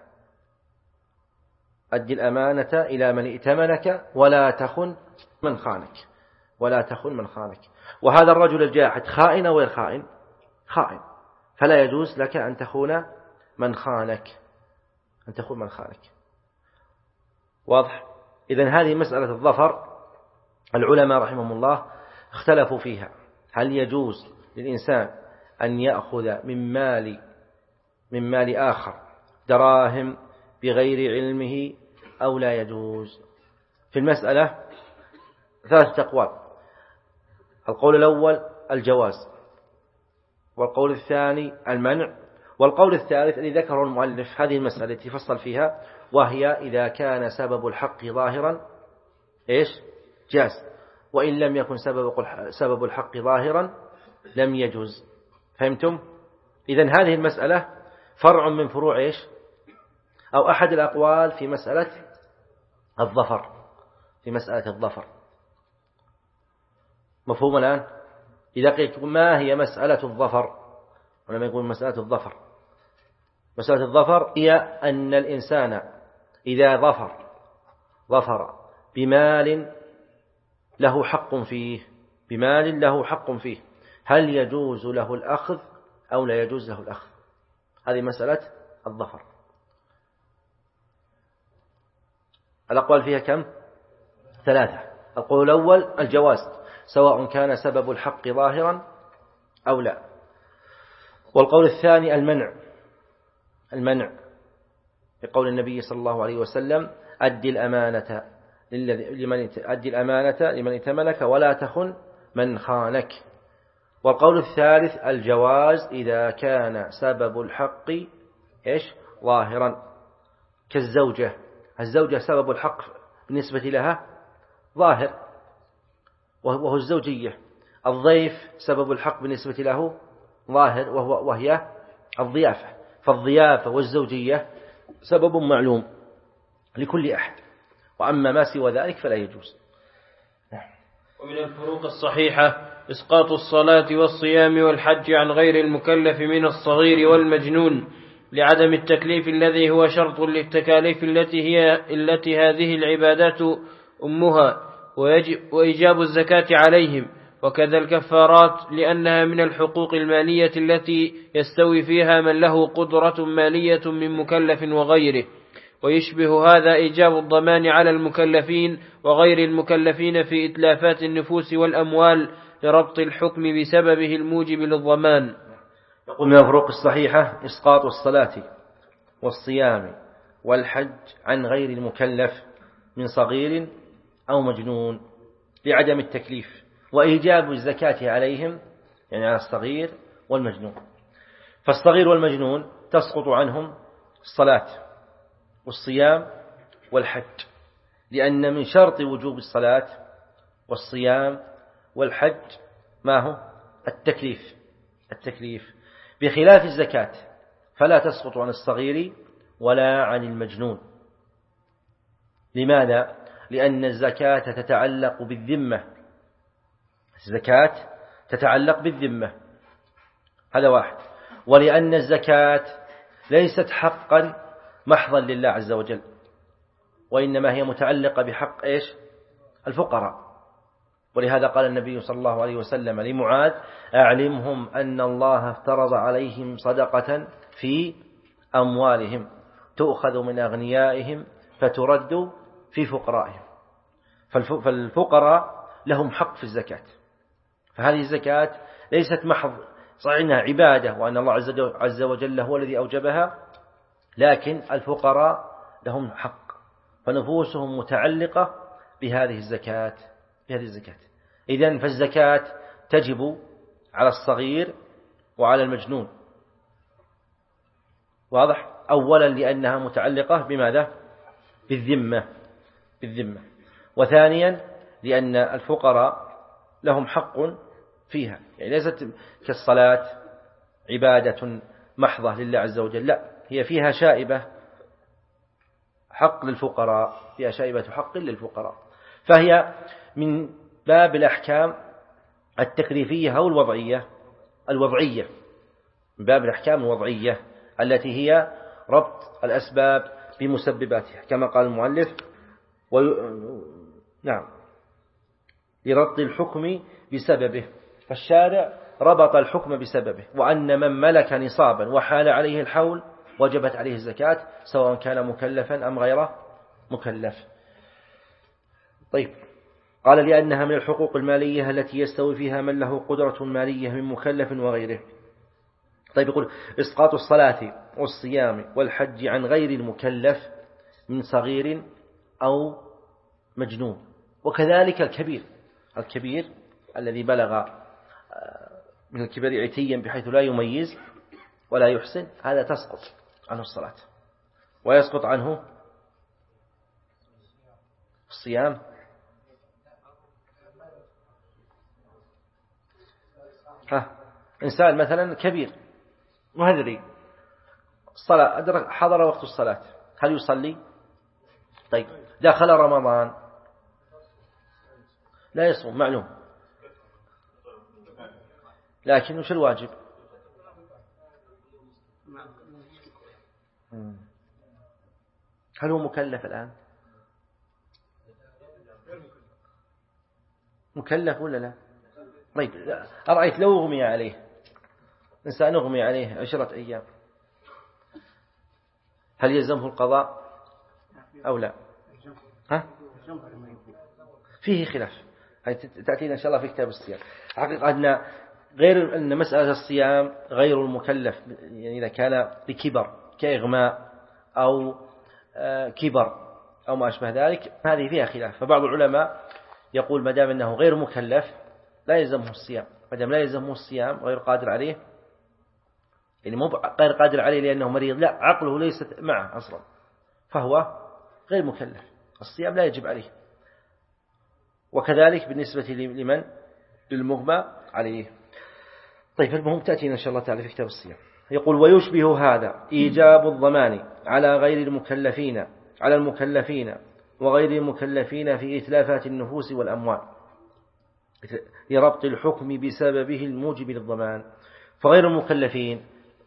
أدي الأمانة إلى من ائتمنك ولا تخن من خانك ولا تخن من خانك. وهذا الرجل الجاحد خائن أو غير خائن؟ خائن، فلا يجوز لك أن تخون من خانك أن تخون من خانك. واضح؟ إذن هذه مسألة الظفر العلماء رحمهم الله اختلفوا فيها، هل يجوز للإنسان أن يأخذ من مال من مال آخر دراهم بغير علمه أو لا يجوز؟ في المسألة ثلاثة أقوال. القول الأول الجواز، والقول الثاني المنع، والقول الثالث الذي ذكره المؤلف هذه المسألة التي فصل فيها، وهي إذا كان سبب الحق ظاهرا إيش جاز، وإن لم يكن سبب سبب الحق ظاهرا لم يجوز. فهمتم؟ إذن هذه المسألة فرع من فروع إيش أو أحد الأقوال في مسألة الظفر في مسألة الظفر مفهوم الآن؟ إذا قلت ما هي مسألة الظفر ولما يقول مسألة الظفر مسألة الظفر هي أن الإنسان إذا ظفر ظفر بمال له حق فيه بمال له حق فيه هل يجوز له الأخذ أو لا يجوز له الأخذ؟ هذه مسألة الظفر. الأقوال فيها كم؟ ثلاثة. القول الأول الجواز سواء كان سبب الحق ظاهرا أو لا. والقول الثاني المنع المنع بقول النبي صلى الله عليه وسلم أدي الأمانة لمن أدي الأمانة لمن ائتمنك ولا تخن من خانك. والقول الثالث الجواز إذا كان سبب الحق إيش ظاهرا كالزوجة الزوجة سبب الحق بالنسبة لها ظاهر وهو الزوجية. الضيف سبب الحق بالنسبة له ظاهر وهو وهي الضيافة. فالضيافة والزوجية سبب معلوم لكل أحد، وأما ما سوى ذلك فلا يجوز. ومن الفروق الصحيحة إسقاط الصلاة والصيام والحج عن غير المكلف من الصغير والمجنون لعدم التكليف الذي هو شرط للتكاليف التي هي التي هذه العبادات أمها، ويجب وإيجاب الزكاة عليهم، وكذا الكفارات لأنها من الحقوق المالية التي يستوي فيها من له قدرة مالية من مكلف وغيره. ويشبه هذا إيجاب الضمان على المكلفين وغير المكلفين في إتلافات النفوس والأموال لربط الحكم بسببه الموجب للضمان. يقول من الفروق الصحيحة إسقاط الصلاة والصيام والحج عن غير المكلف من صغير أو مجنون لعدم التكليف، وإيجاب الزكاة عليهم يعني على الصغير والمجنون. فالصغير والمجنون تسقط عنهم الصلاة والصيام والحج، لأن من شرط وجوب الصلاة والصيام والحج ما هو التكليف التكليف بخلاف الزكاة فلا تسقط عن الصغير ولا عن المجنون. لماذا؟ لأن الزكاة تتعلق بالذمة الزكاة تتعلق بالذمة هذا واحد. ولأن الزكاة ليست حقا محضا لله عز وجل، وإنما هي متعلقة بحق إيش الفقراء. ولهذا قال النبي صلى الله عليه وسلم لمعاذ أعلمهم أن الله افترض عليهم صدقة في أموالهم تؤخذ من أغنيائهم فترد في فقرائهم. فالفقراء لهم حق في الزكاة، فهذه الزكاة ليست محض صحيح أنها عبادة وأن الله عز وجل هو الذي أوجبها، لكن الفقراء لهم حق فنفوسهم متعلقة بهذه الزكاة بهذه الزكاة. إذن فالزكاة تجب على الصغير وعلى المجنون. واضح؟ أولا لأنها متعلقة بماذا؟ بالذمة بالذمة وثانيا لأن الفقراء لهم حق فيها، يعني ليست كالصلاة عبادة محضة لله عز وجل، لا هي فيها شائبة حق للفقراء، فيها شائبة حق للفقراء، فهي من باب الأحكام التكليفية أو الوضعية الوضعية من باب الأحكام الوضعية التي هي ربط الأسباب بمسبباتها كما قال المؤلف و... نعم لربط الحكم بسببه، فالشارع ربط الحكم بسببه، وأن من ملك نصابا وحال عليه الحول وجبت عليه الزكاة سواء كان مكلفا أم غير مكلف. طيب، قال لأنها من الحقوق المالية التي يستوي فيها من له قدرة مالية من مكلف وغيره. طيب، يقول إسقاط الصلاة والصيام والحج عن غير المكلف من صغير أو مجنون، وكذلك الكبير الكبير الذي بلغ من الكبر عتيا بحيث لا يميز ولا يحسن، هذا تسقط عنه الصلاة، ويسقط عنه الصيام. ها إنسان مثلا كبير مهذري الصلاة أدرك حضر وقت الصلاة، هل يصلي؟ طيب، دخل رمضان لا يصوم معلوم، لكن وش الواجب؟ هل هو مكلف الآن؟ مكلف ولا لا؟ طيب، أرأيت لو أغمي عليه إنسان أغمي عليه عشرة أيام، هل يلزمه القضاء أو لا؟ ها؟ فيه خلاف، تأتينا إن شاء الله في كتاب الصيام. حقيقة أن غير أن مسألة الصيام غير المكلف، يعني إذا كان بكبر كإغماء أو كبر أو ما أشبه ذلك، هذه فيها خلاف. فبعض العلماء يقول ما دام أنه غير مكلف لا يلزمه الصيام، ما دام لا يلزمه الصيام غير قادر عليه، يعني مو غير قادر عليه لأنه مريض، لا، عقله ليست معه أصلا، فهو غير مكلف، الصيام لا يجب عليه. وكذلك بالنسبة لمن للمغمى عليه. طيب، المهم تأتينا إن شاء الله تعالى في كتاب الصيام. يقول ويشبه هذا إيجاب الضمان على غير المكلفين على المكلفين وغير المكلفين في إتلافات النفوس والأموال لربط الحكم بسببه الموجب للضمان. فغير المكلفين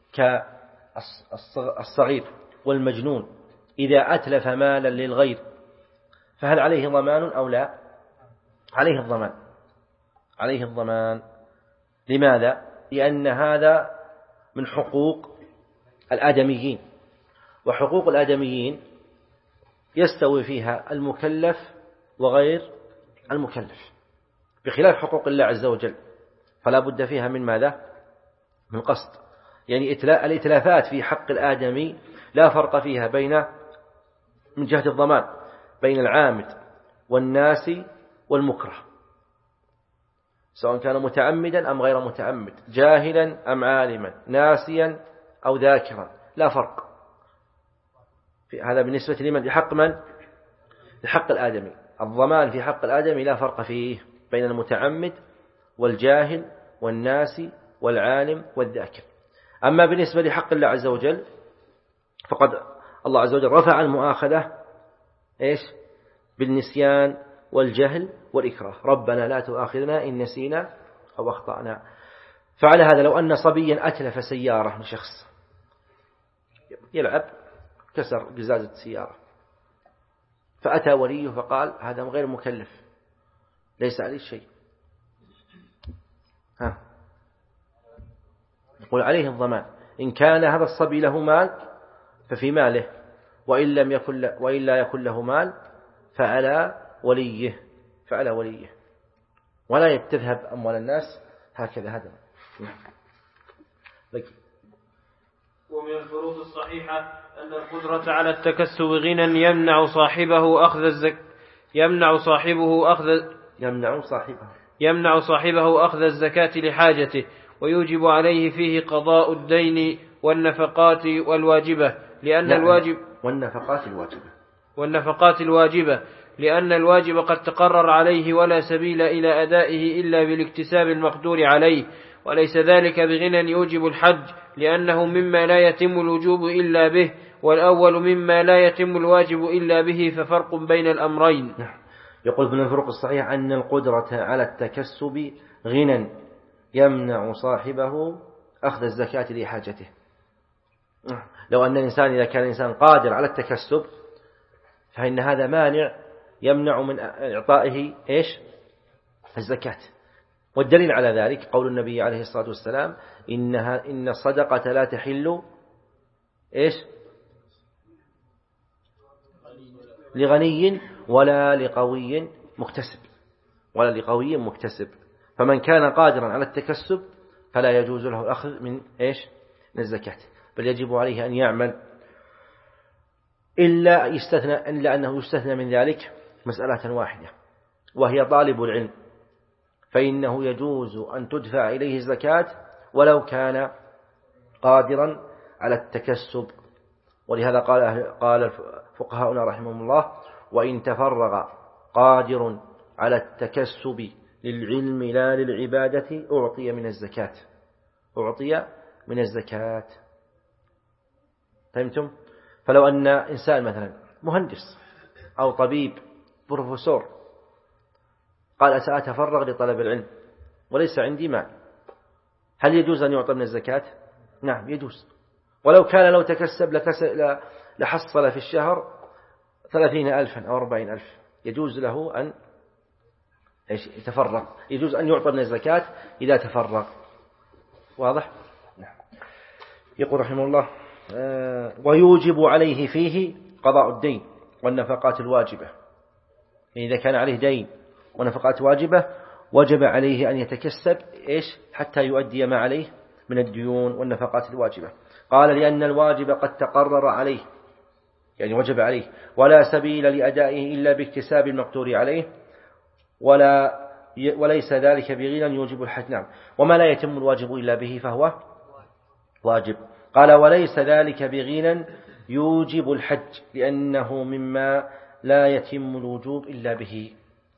كالصغير والمجنون إذا أتلف مالا للغير فهل عليه ضمان أو لا؟ عليه الضمان، عليه الضمان. لماذا؟ لأن هذا من حقوق الآدميين، وحقوق الآدميين يستوي فيها المكلف وغير المكلف، بخلاف حقوق الله عز وجل، فلا بد فيها من ماذا؟ من قصد. يعني الإتلافات في حق الآدمي لا فرق فيها بين من جهة الضمان بين العامد والناس والمكره، سواء كان متعمدا أم غير متعمد، جاهلا أم عالما، ناسيا أو ذاكرا، لا فرق. هذا بالنسبة لمن؟ لحق من؟ لحق الآدمي. الضمان في حق الآدمي لا فرق فيه بين المتعمد والجاهل والناسي والعالم والذاكر. أما بالنسبة لحق الله عز وجل فقد الله عز وجل رفع المؤاخذة إيش؟ بالنسيان والجهل والإكراه، ربنا لا تؤاخذنا إن نسينا أو أخطأنا. فعلى هذا لو أن صبيا أتلف سيارة من شخص يلعب كسر قزازة السيارة، فأتى وليه فقال هذا غير مكلف ليس عليه شيء، ها يقول عليه الضمان. إن كان هذا الصبي له مال ففي ماله، وإن لم يكن وإلا يكن له مال فعلى وليه فعلى وليه ولا تذهب أموال الناس هكذا. هذا ومن الفروض الصحيحة أن القدرة على التكسب غنى يمنع صاحبه أخذ الزك يمنع صاحبه أخذ يمنع صاحبه يمنع صاحبه أخذ الزكاة لحاجته، ويوجب عليه فيه قضاء الدين والنفقات والواجبة لأن الواجب والنفقات الواجبة والنفقات الواجبة لأن الواجب قد تقرر عليه ولا سبيل إلى أدائه إلا بالاكتساب المقدور عليه، وليس ذلك بغنى يوجب الحج لأنه مما لا يتم الوجوب إلا به، والأول مما لا يتم الواجب إلا به، ففرق بين الأمرين. يقول من الفروق الصحيح أن القدرة على التكسب غنى يمنع صاحبه أخذ الزكاة لحاجته. لو أن الإنسان إذا كان الإنسان قادر على التكسب فإن هذا مانع يمنع من إعطائه إيش؟ الزكاة. والدليل على ذلك قول النبي عليه الصلاة والسلام إنها إن الصدقة لا تحل إيش؟ لغني ولا لقوي مكتسب، ولا لقوي مكتسب. فمن كان قادرا على التكسب فلا يجوز له الأخذ من إيش؟ من الزكاة، بل يجب عليه أن يعمل، إلا يستثنى إلا أنه يستثنى من ذلك مسألة واحدة، وهي طالب العلم، فإنه يجوز أن تدفع إليه الزكاة ولو كان قادرا على التكسب. ولهذا قال قال فقهاؤنا رحمهم الله: وإن تفرغ قادر على التكسب للعلم لا للعبادة أعطي من الزكاة، أعطي من الزكاة. فهمتم؟ فلو أن إنسان مثلا مهندس أو طبيب بروفيسور قال سأتفرغ لطلب العلم وليس عندي مال، هل يجوز أن يعطى من الزكاة؟ نعم يجوز، ولو كان لو تكسب لحصل في الشهر ثلاثين ألفا أو أربعين ألف، يجوز له أن يتفرغ، يجوز أن يعطى من الزكاة إذا تفرغ. واضح؟ نعم. يقول رحمه الله: ويوجب عليه فيه قضاء الدين والنفقات الواجبة. يعني إذا كان عليه دين ونفقات واجبة وجب عليه أن يتكسب إيش حتى يؤدي ما عليه من الديون والنفقات الواجبة. قال: لأن الواجب قد تقرر عليه، يعني وجب عليه، ولا سبيل لأدائه إلا باكتساب المقدور عليه، ولا وليس ذلك بغنى يوجب الحج. نعم. وما لا يتم الواجب إلا به فهو واجب. قال: وليس ذلك بغنى يوجب الحج، لأنه مما لا يتم الوجوب إلا به.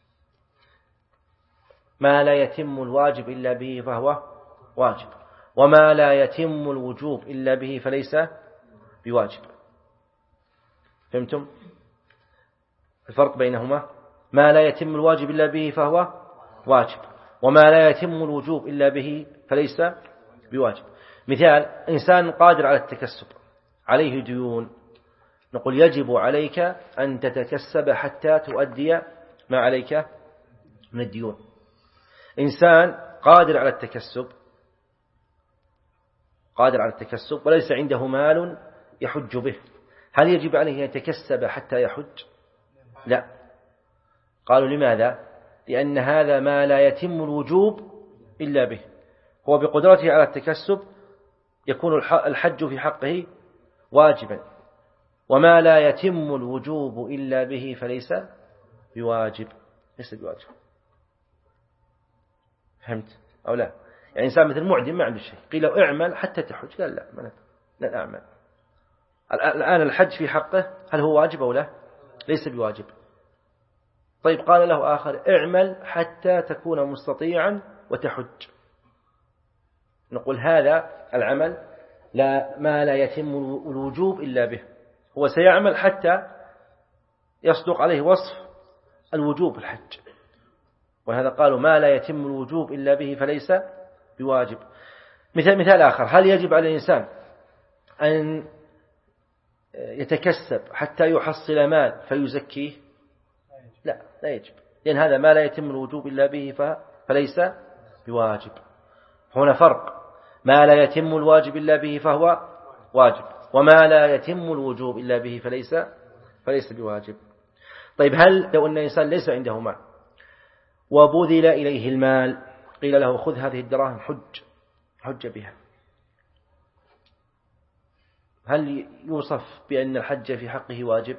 ما لا يتم الواجب إلا به فهو واجب، وما لا يتم الوجوب إلا به فليس بواجب. فهمتم الفرق بينهما؟ ما لا يتم الواجب إلا به فهو واجب، وما لا يتم الوجوب إلا به فليس بواجب. مثال: إنسان قادر على التكسب، عليه ديون، نقول يجب عليك أن تتكسب حتى تؤدي ما عليك من الديون. إنسان قادر على التكسب قادر على التكسب وليس عنده مال يحج به، هل يجب عليه أن يتكسب حتى يحج؟ لا. قالوا: لماذا؟ لأن هذا ما لا يتم الوجوب إلا به، هو بقدرته على التكسب يكون الحج في حقه واجبا، وما لا يتم الوجوب إلا به فليس بواجب، ليس بواجب. فهمت أو لا؟ يعني إنسان مثل معدم ما عنده شيء، قيل له اعمل حتى تحج، قال لا ما لن أعمل. الآن الحج في حقه هل هو واجب أو لا؟ ليس بواجب. طيب قال له آخر: اعمل حتى تكون مستطيعا وتحج، نقول هذا العمل لا ما لا يتم الوجوب إلا به، هو سيعمل حتى يصدق عليه وصف الوجوب الحج، وهذا قالوا ما لا يتم الوجوب إلا به فليس بواجب. مثال مثال آخر: هل يجب على الإنسان أن يتكسب حتى يحصل مال فيزكيه؟ لا، لا يجب، لأن هذا ما لا يتم الوجوب إلا به فليس بواجب. هنا فرق: ما لا يتم الواجب إلا به فهو واجب، وما لا يتم الوجوب إلا به فليس فليس بواجب. طيب هل لو أن الإنسان ليس عنده مال وبذل إليه المال، قيل له خذ هذه الدراهم حج حج بها، هل يوصف بأن الحج في حقه واجب؟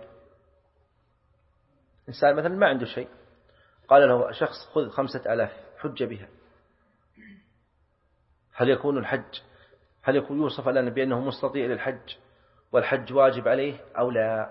إنسان مثلا ما عنده شيء، قال له شخص خذ خمسة آلاف حج بها، هل يكون الحج هل يكون يوصف لنا بأنه مستطيع للحج والحج واجب عليه أو لا؟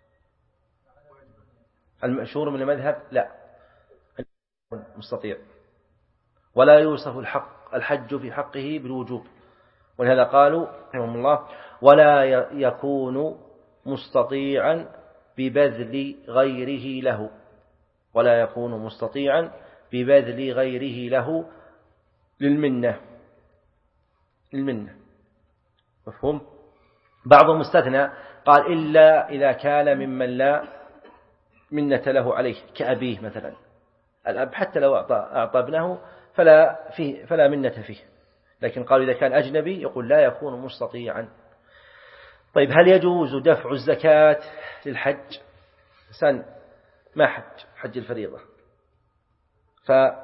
المشهور من المذهب لا، مستطيع، ولا يوصف الحق الحج في حقه بالوجوب. ولهذا قالوا رحمهم الله: ولا يكون مستطيعا ببذل غيره له ولا يكون مستطيعا ببذل غيره له للمنة للمنة مفهوم؟ بعضهم استثنى قال إلا إذا كان ممن لا منة له عليه كأبيه مثلا. الأب حتى لو أعطى, أعطى ابنه فلا, فيه فلا منة فيه، لكن قالوا إذا كان أجنبي يقول لا يكون مستطيعا. طيب هل يجوز دفع الزكاة للحج؟ إنسان ما حج حج الفريضة فقال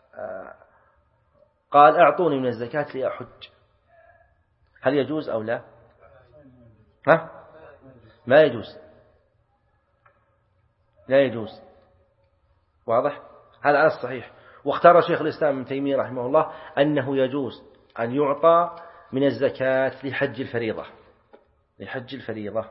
أعطوني من الزكاة لأحج، هل يجوز أو لا؟ ها؟ ما يجوز، لا يجوز. واضح؟ هذا على الصحيح. واختار شيخ الإسلام ابن تيمية رحمه الله أنه يجوز أن يعطى من الزكاة لحج الفريضة لحج الفريضة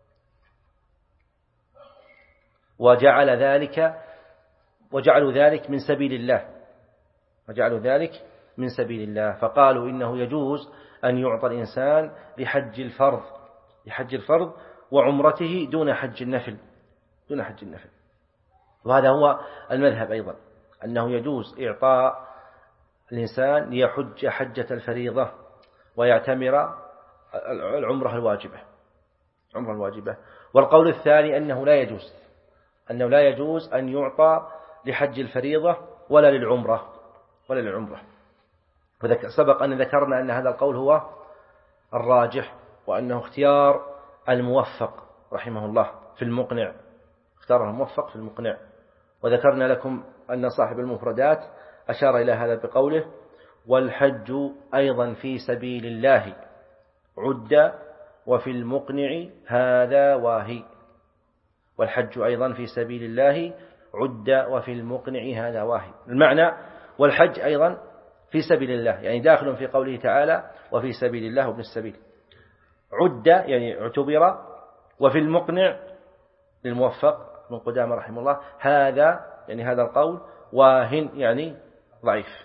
وجعل ذلك وجعلوا ذلك من سبيل الله وجعلوا ذلك من سبيل الله فقالوا إنه يجوز أن يعطى الإنسان لحج الفرض لحج الفرض وعمرته دون حج النفل دون حج النفل. وهذا هو المذهب أيضا، أنه يجوز إعطاء الإنسان ليحج حجة الفريضة ويعتمر العمرة الواجبة عمرة الواجبة. والقول الثاني أنه لا يجوز أنه لا يجوز أن يعطى لحج الفريضة ولا للعمرة ولا للعمرة. سبق أن ذكرنا أن هذا القول هو الراجح وأنه اختيار الموفق رحمه الله في المقنع اختاره الموفق في المقنع. وذكرنا لكم أن صاحب المفردات أشار إلى هذا بقوله والحج أيضا في سبيل الله عد وفي المقنع هذا واهي والحج أيضا في سبيل الله عد وفي المقنع هذا واهي. المعنى والحج أيضا في سبيل الله يعني داخل في قوله تعالى وفي سبيل الله وابن السبيل. عد يعني اعتبر، وفي المقنع للموفق من قدامى رحمه الله هذا يعني هذا القول واهن يعني ضعيف.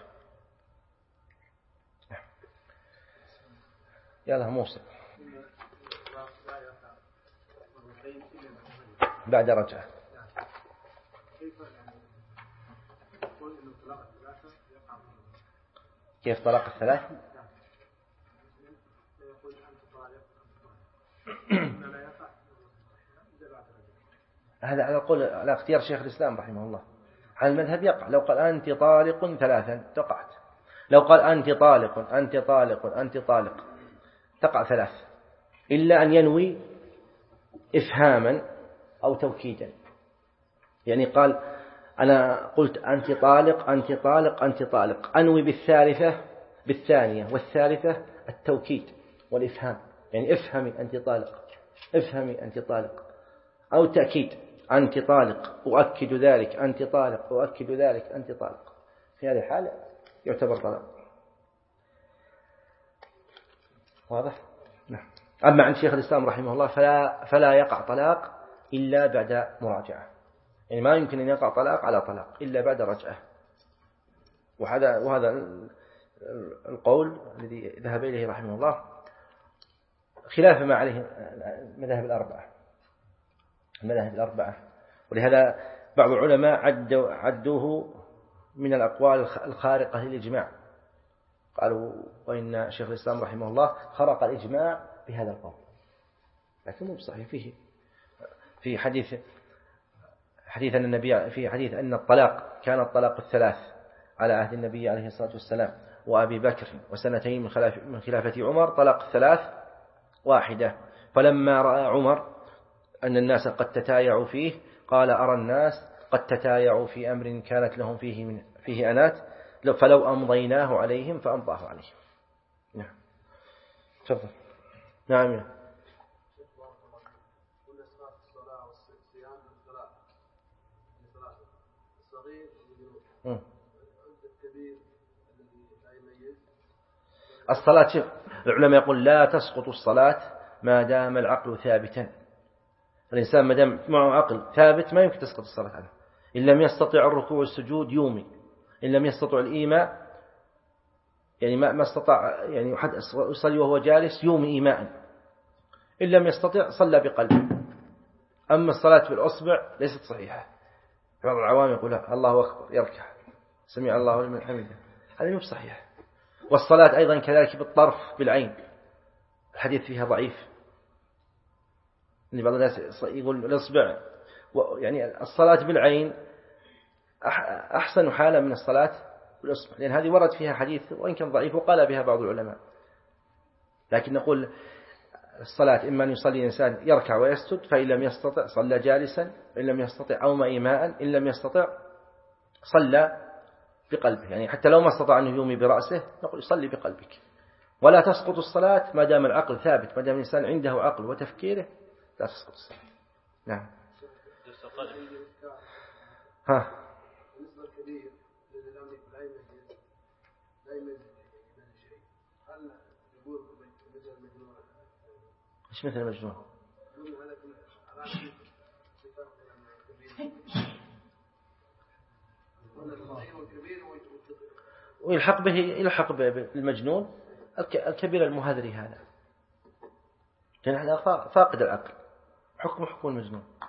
يلا موسى بعد رجعه كيف طلاق الثلاث؟ هذا على قول على اختيار شيخ الإسلام رحمه الله. على المذهب يقع، لو قال أنت طالق ثلاثا تقعت، لو قال أنت طالق أنت طالق أنت طالق تقع ثلاث، إلا أن ينوي إفهاما أو توكيدا. يعني قال أنا قلت أنت طالق أنت طالق أنت طالق، أنوي بالثالثة بالثانية والثالثة التوكيد والإفهام، يعني افهمي أنت طالق افهمي أنت طالق، أو تأكيد أنت طالق أؤكد ذلك أنت طالق أؤكد ذلك أنت طالق. في هذه الحالة يعتبر طلاق. واضح؟ نعم. أما عند شيخ الإسلام رحمه الله فلا, فلا يقع طلاق إلا بعد مراجعة، يعني ما يمكن أن يقع طلاق على طلاق إلا بعد رجعة. وهذا وهذا القول الذي ذهب إليه رحمه الله خلاف ما عليه المذاهب الأربعة المذاهب الأربعة ولهذا بعض العلماء عدوا عدوه من الأقوال الخارقة للإجماع، قالوا وإن شيخ الإسلام رحمه الله خرق الإجماع بهذا القول، لكن مو صحيح. فيه في حديث حديث أن النبي في حديث أن الطلاق كان الطلاق الثلاث على عهد النبي عليه الصلاة والسلام وأبي بكر وسنتين من من خلافة عمر طلاق الثلاث واحدة. فلما رأى عمر أن الناس قد تتايعوا فيه قال أرى الناس قد تتايعوا في أمر كانت لهم فيه من فيه أنات فلو أمضيناه عليهم فأمضاه عليهم. نعم تفضل. نعم. الصلاة شوف العلماء يقول لا تسقط الصلاة ما دام العقل ثابتا. الإنسان ما دام معه عقل ثابت ما يمكن تسقط الصلاة عنه. إن لم يستطع الركوع والسجود يومي، إن لم يستطع الإيماء يعني ما ما استطاع يعني حد يصلي وهو جالس يومي إيماء، إن لم يستطع صلى بقلبه. أما الصلاة بالأصبع ليست صحيحة. بعض العوام يقول الله أكبر يركع سمع الله لمن حمده، هذا مو صحيح. والصلاة أيضا كذلك بالطرف بالعين، الحديث فيها ضعيف. بعض الناس يقول الأصبع، يعني الصلاة بالعين أحسن حالة من الصلاة بالأصبع، لأن هذه ورد فيها حديث وإن كان ضعيف وقال بها بعض العلماء. لكن نقول الصلاة إما أن يصلي إنسان يركع ويسجد، فإن لم يستطع صلى جالسا، إن لم يستطع أومأ إيماء، إن لم يستطع صلى بقلبه، يعني حتى لو ما استطاع أن يومي برأسه نقول صلي بقلبك. ولا تسقط الصلاة ما دام العقل ثابت، ما دام الإنسان عنده عقل وتفكيره لا تسقط الصلاة. نعم. ها. بالنسبة الكبير الذي لا يملك لا يملك لا يملك شيء، هل يقول مثل المجنون؟ إيش مثل المجنون؟ ويلحق به يلحق بالمجنون الكبير المهذري هذا، لأن هذا فاقد العقل، حكم حكم المجنون.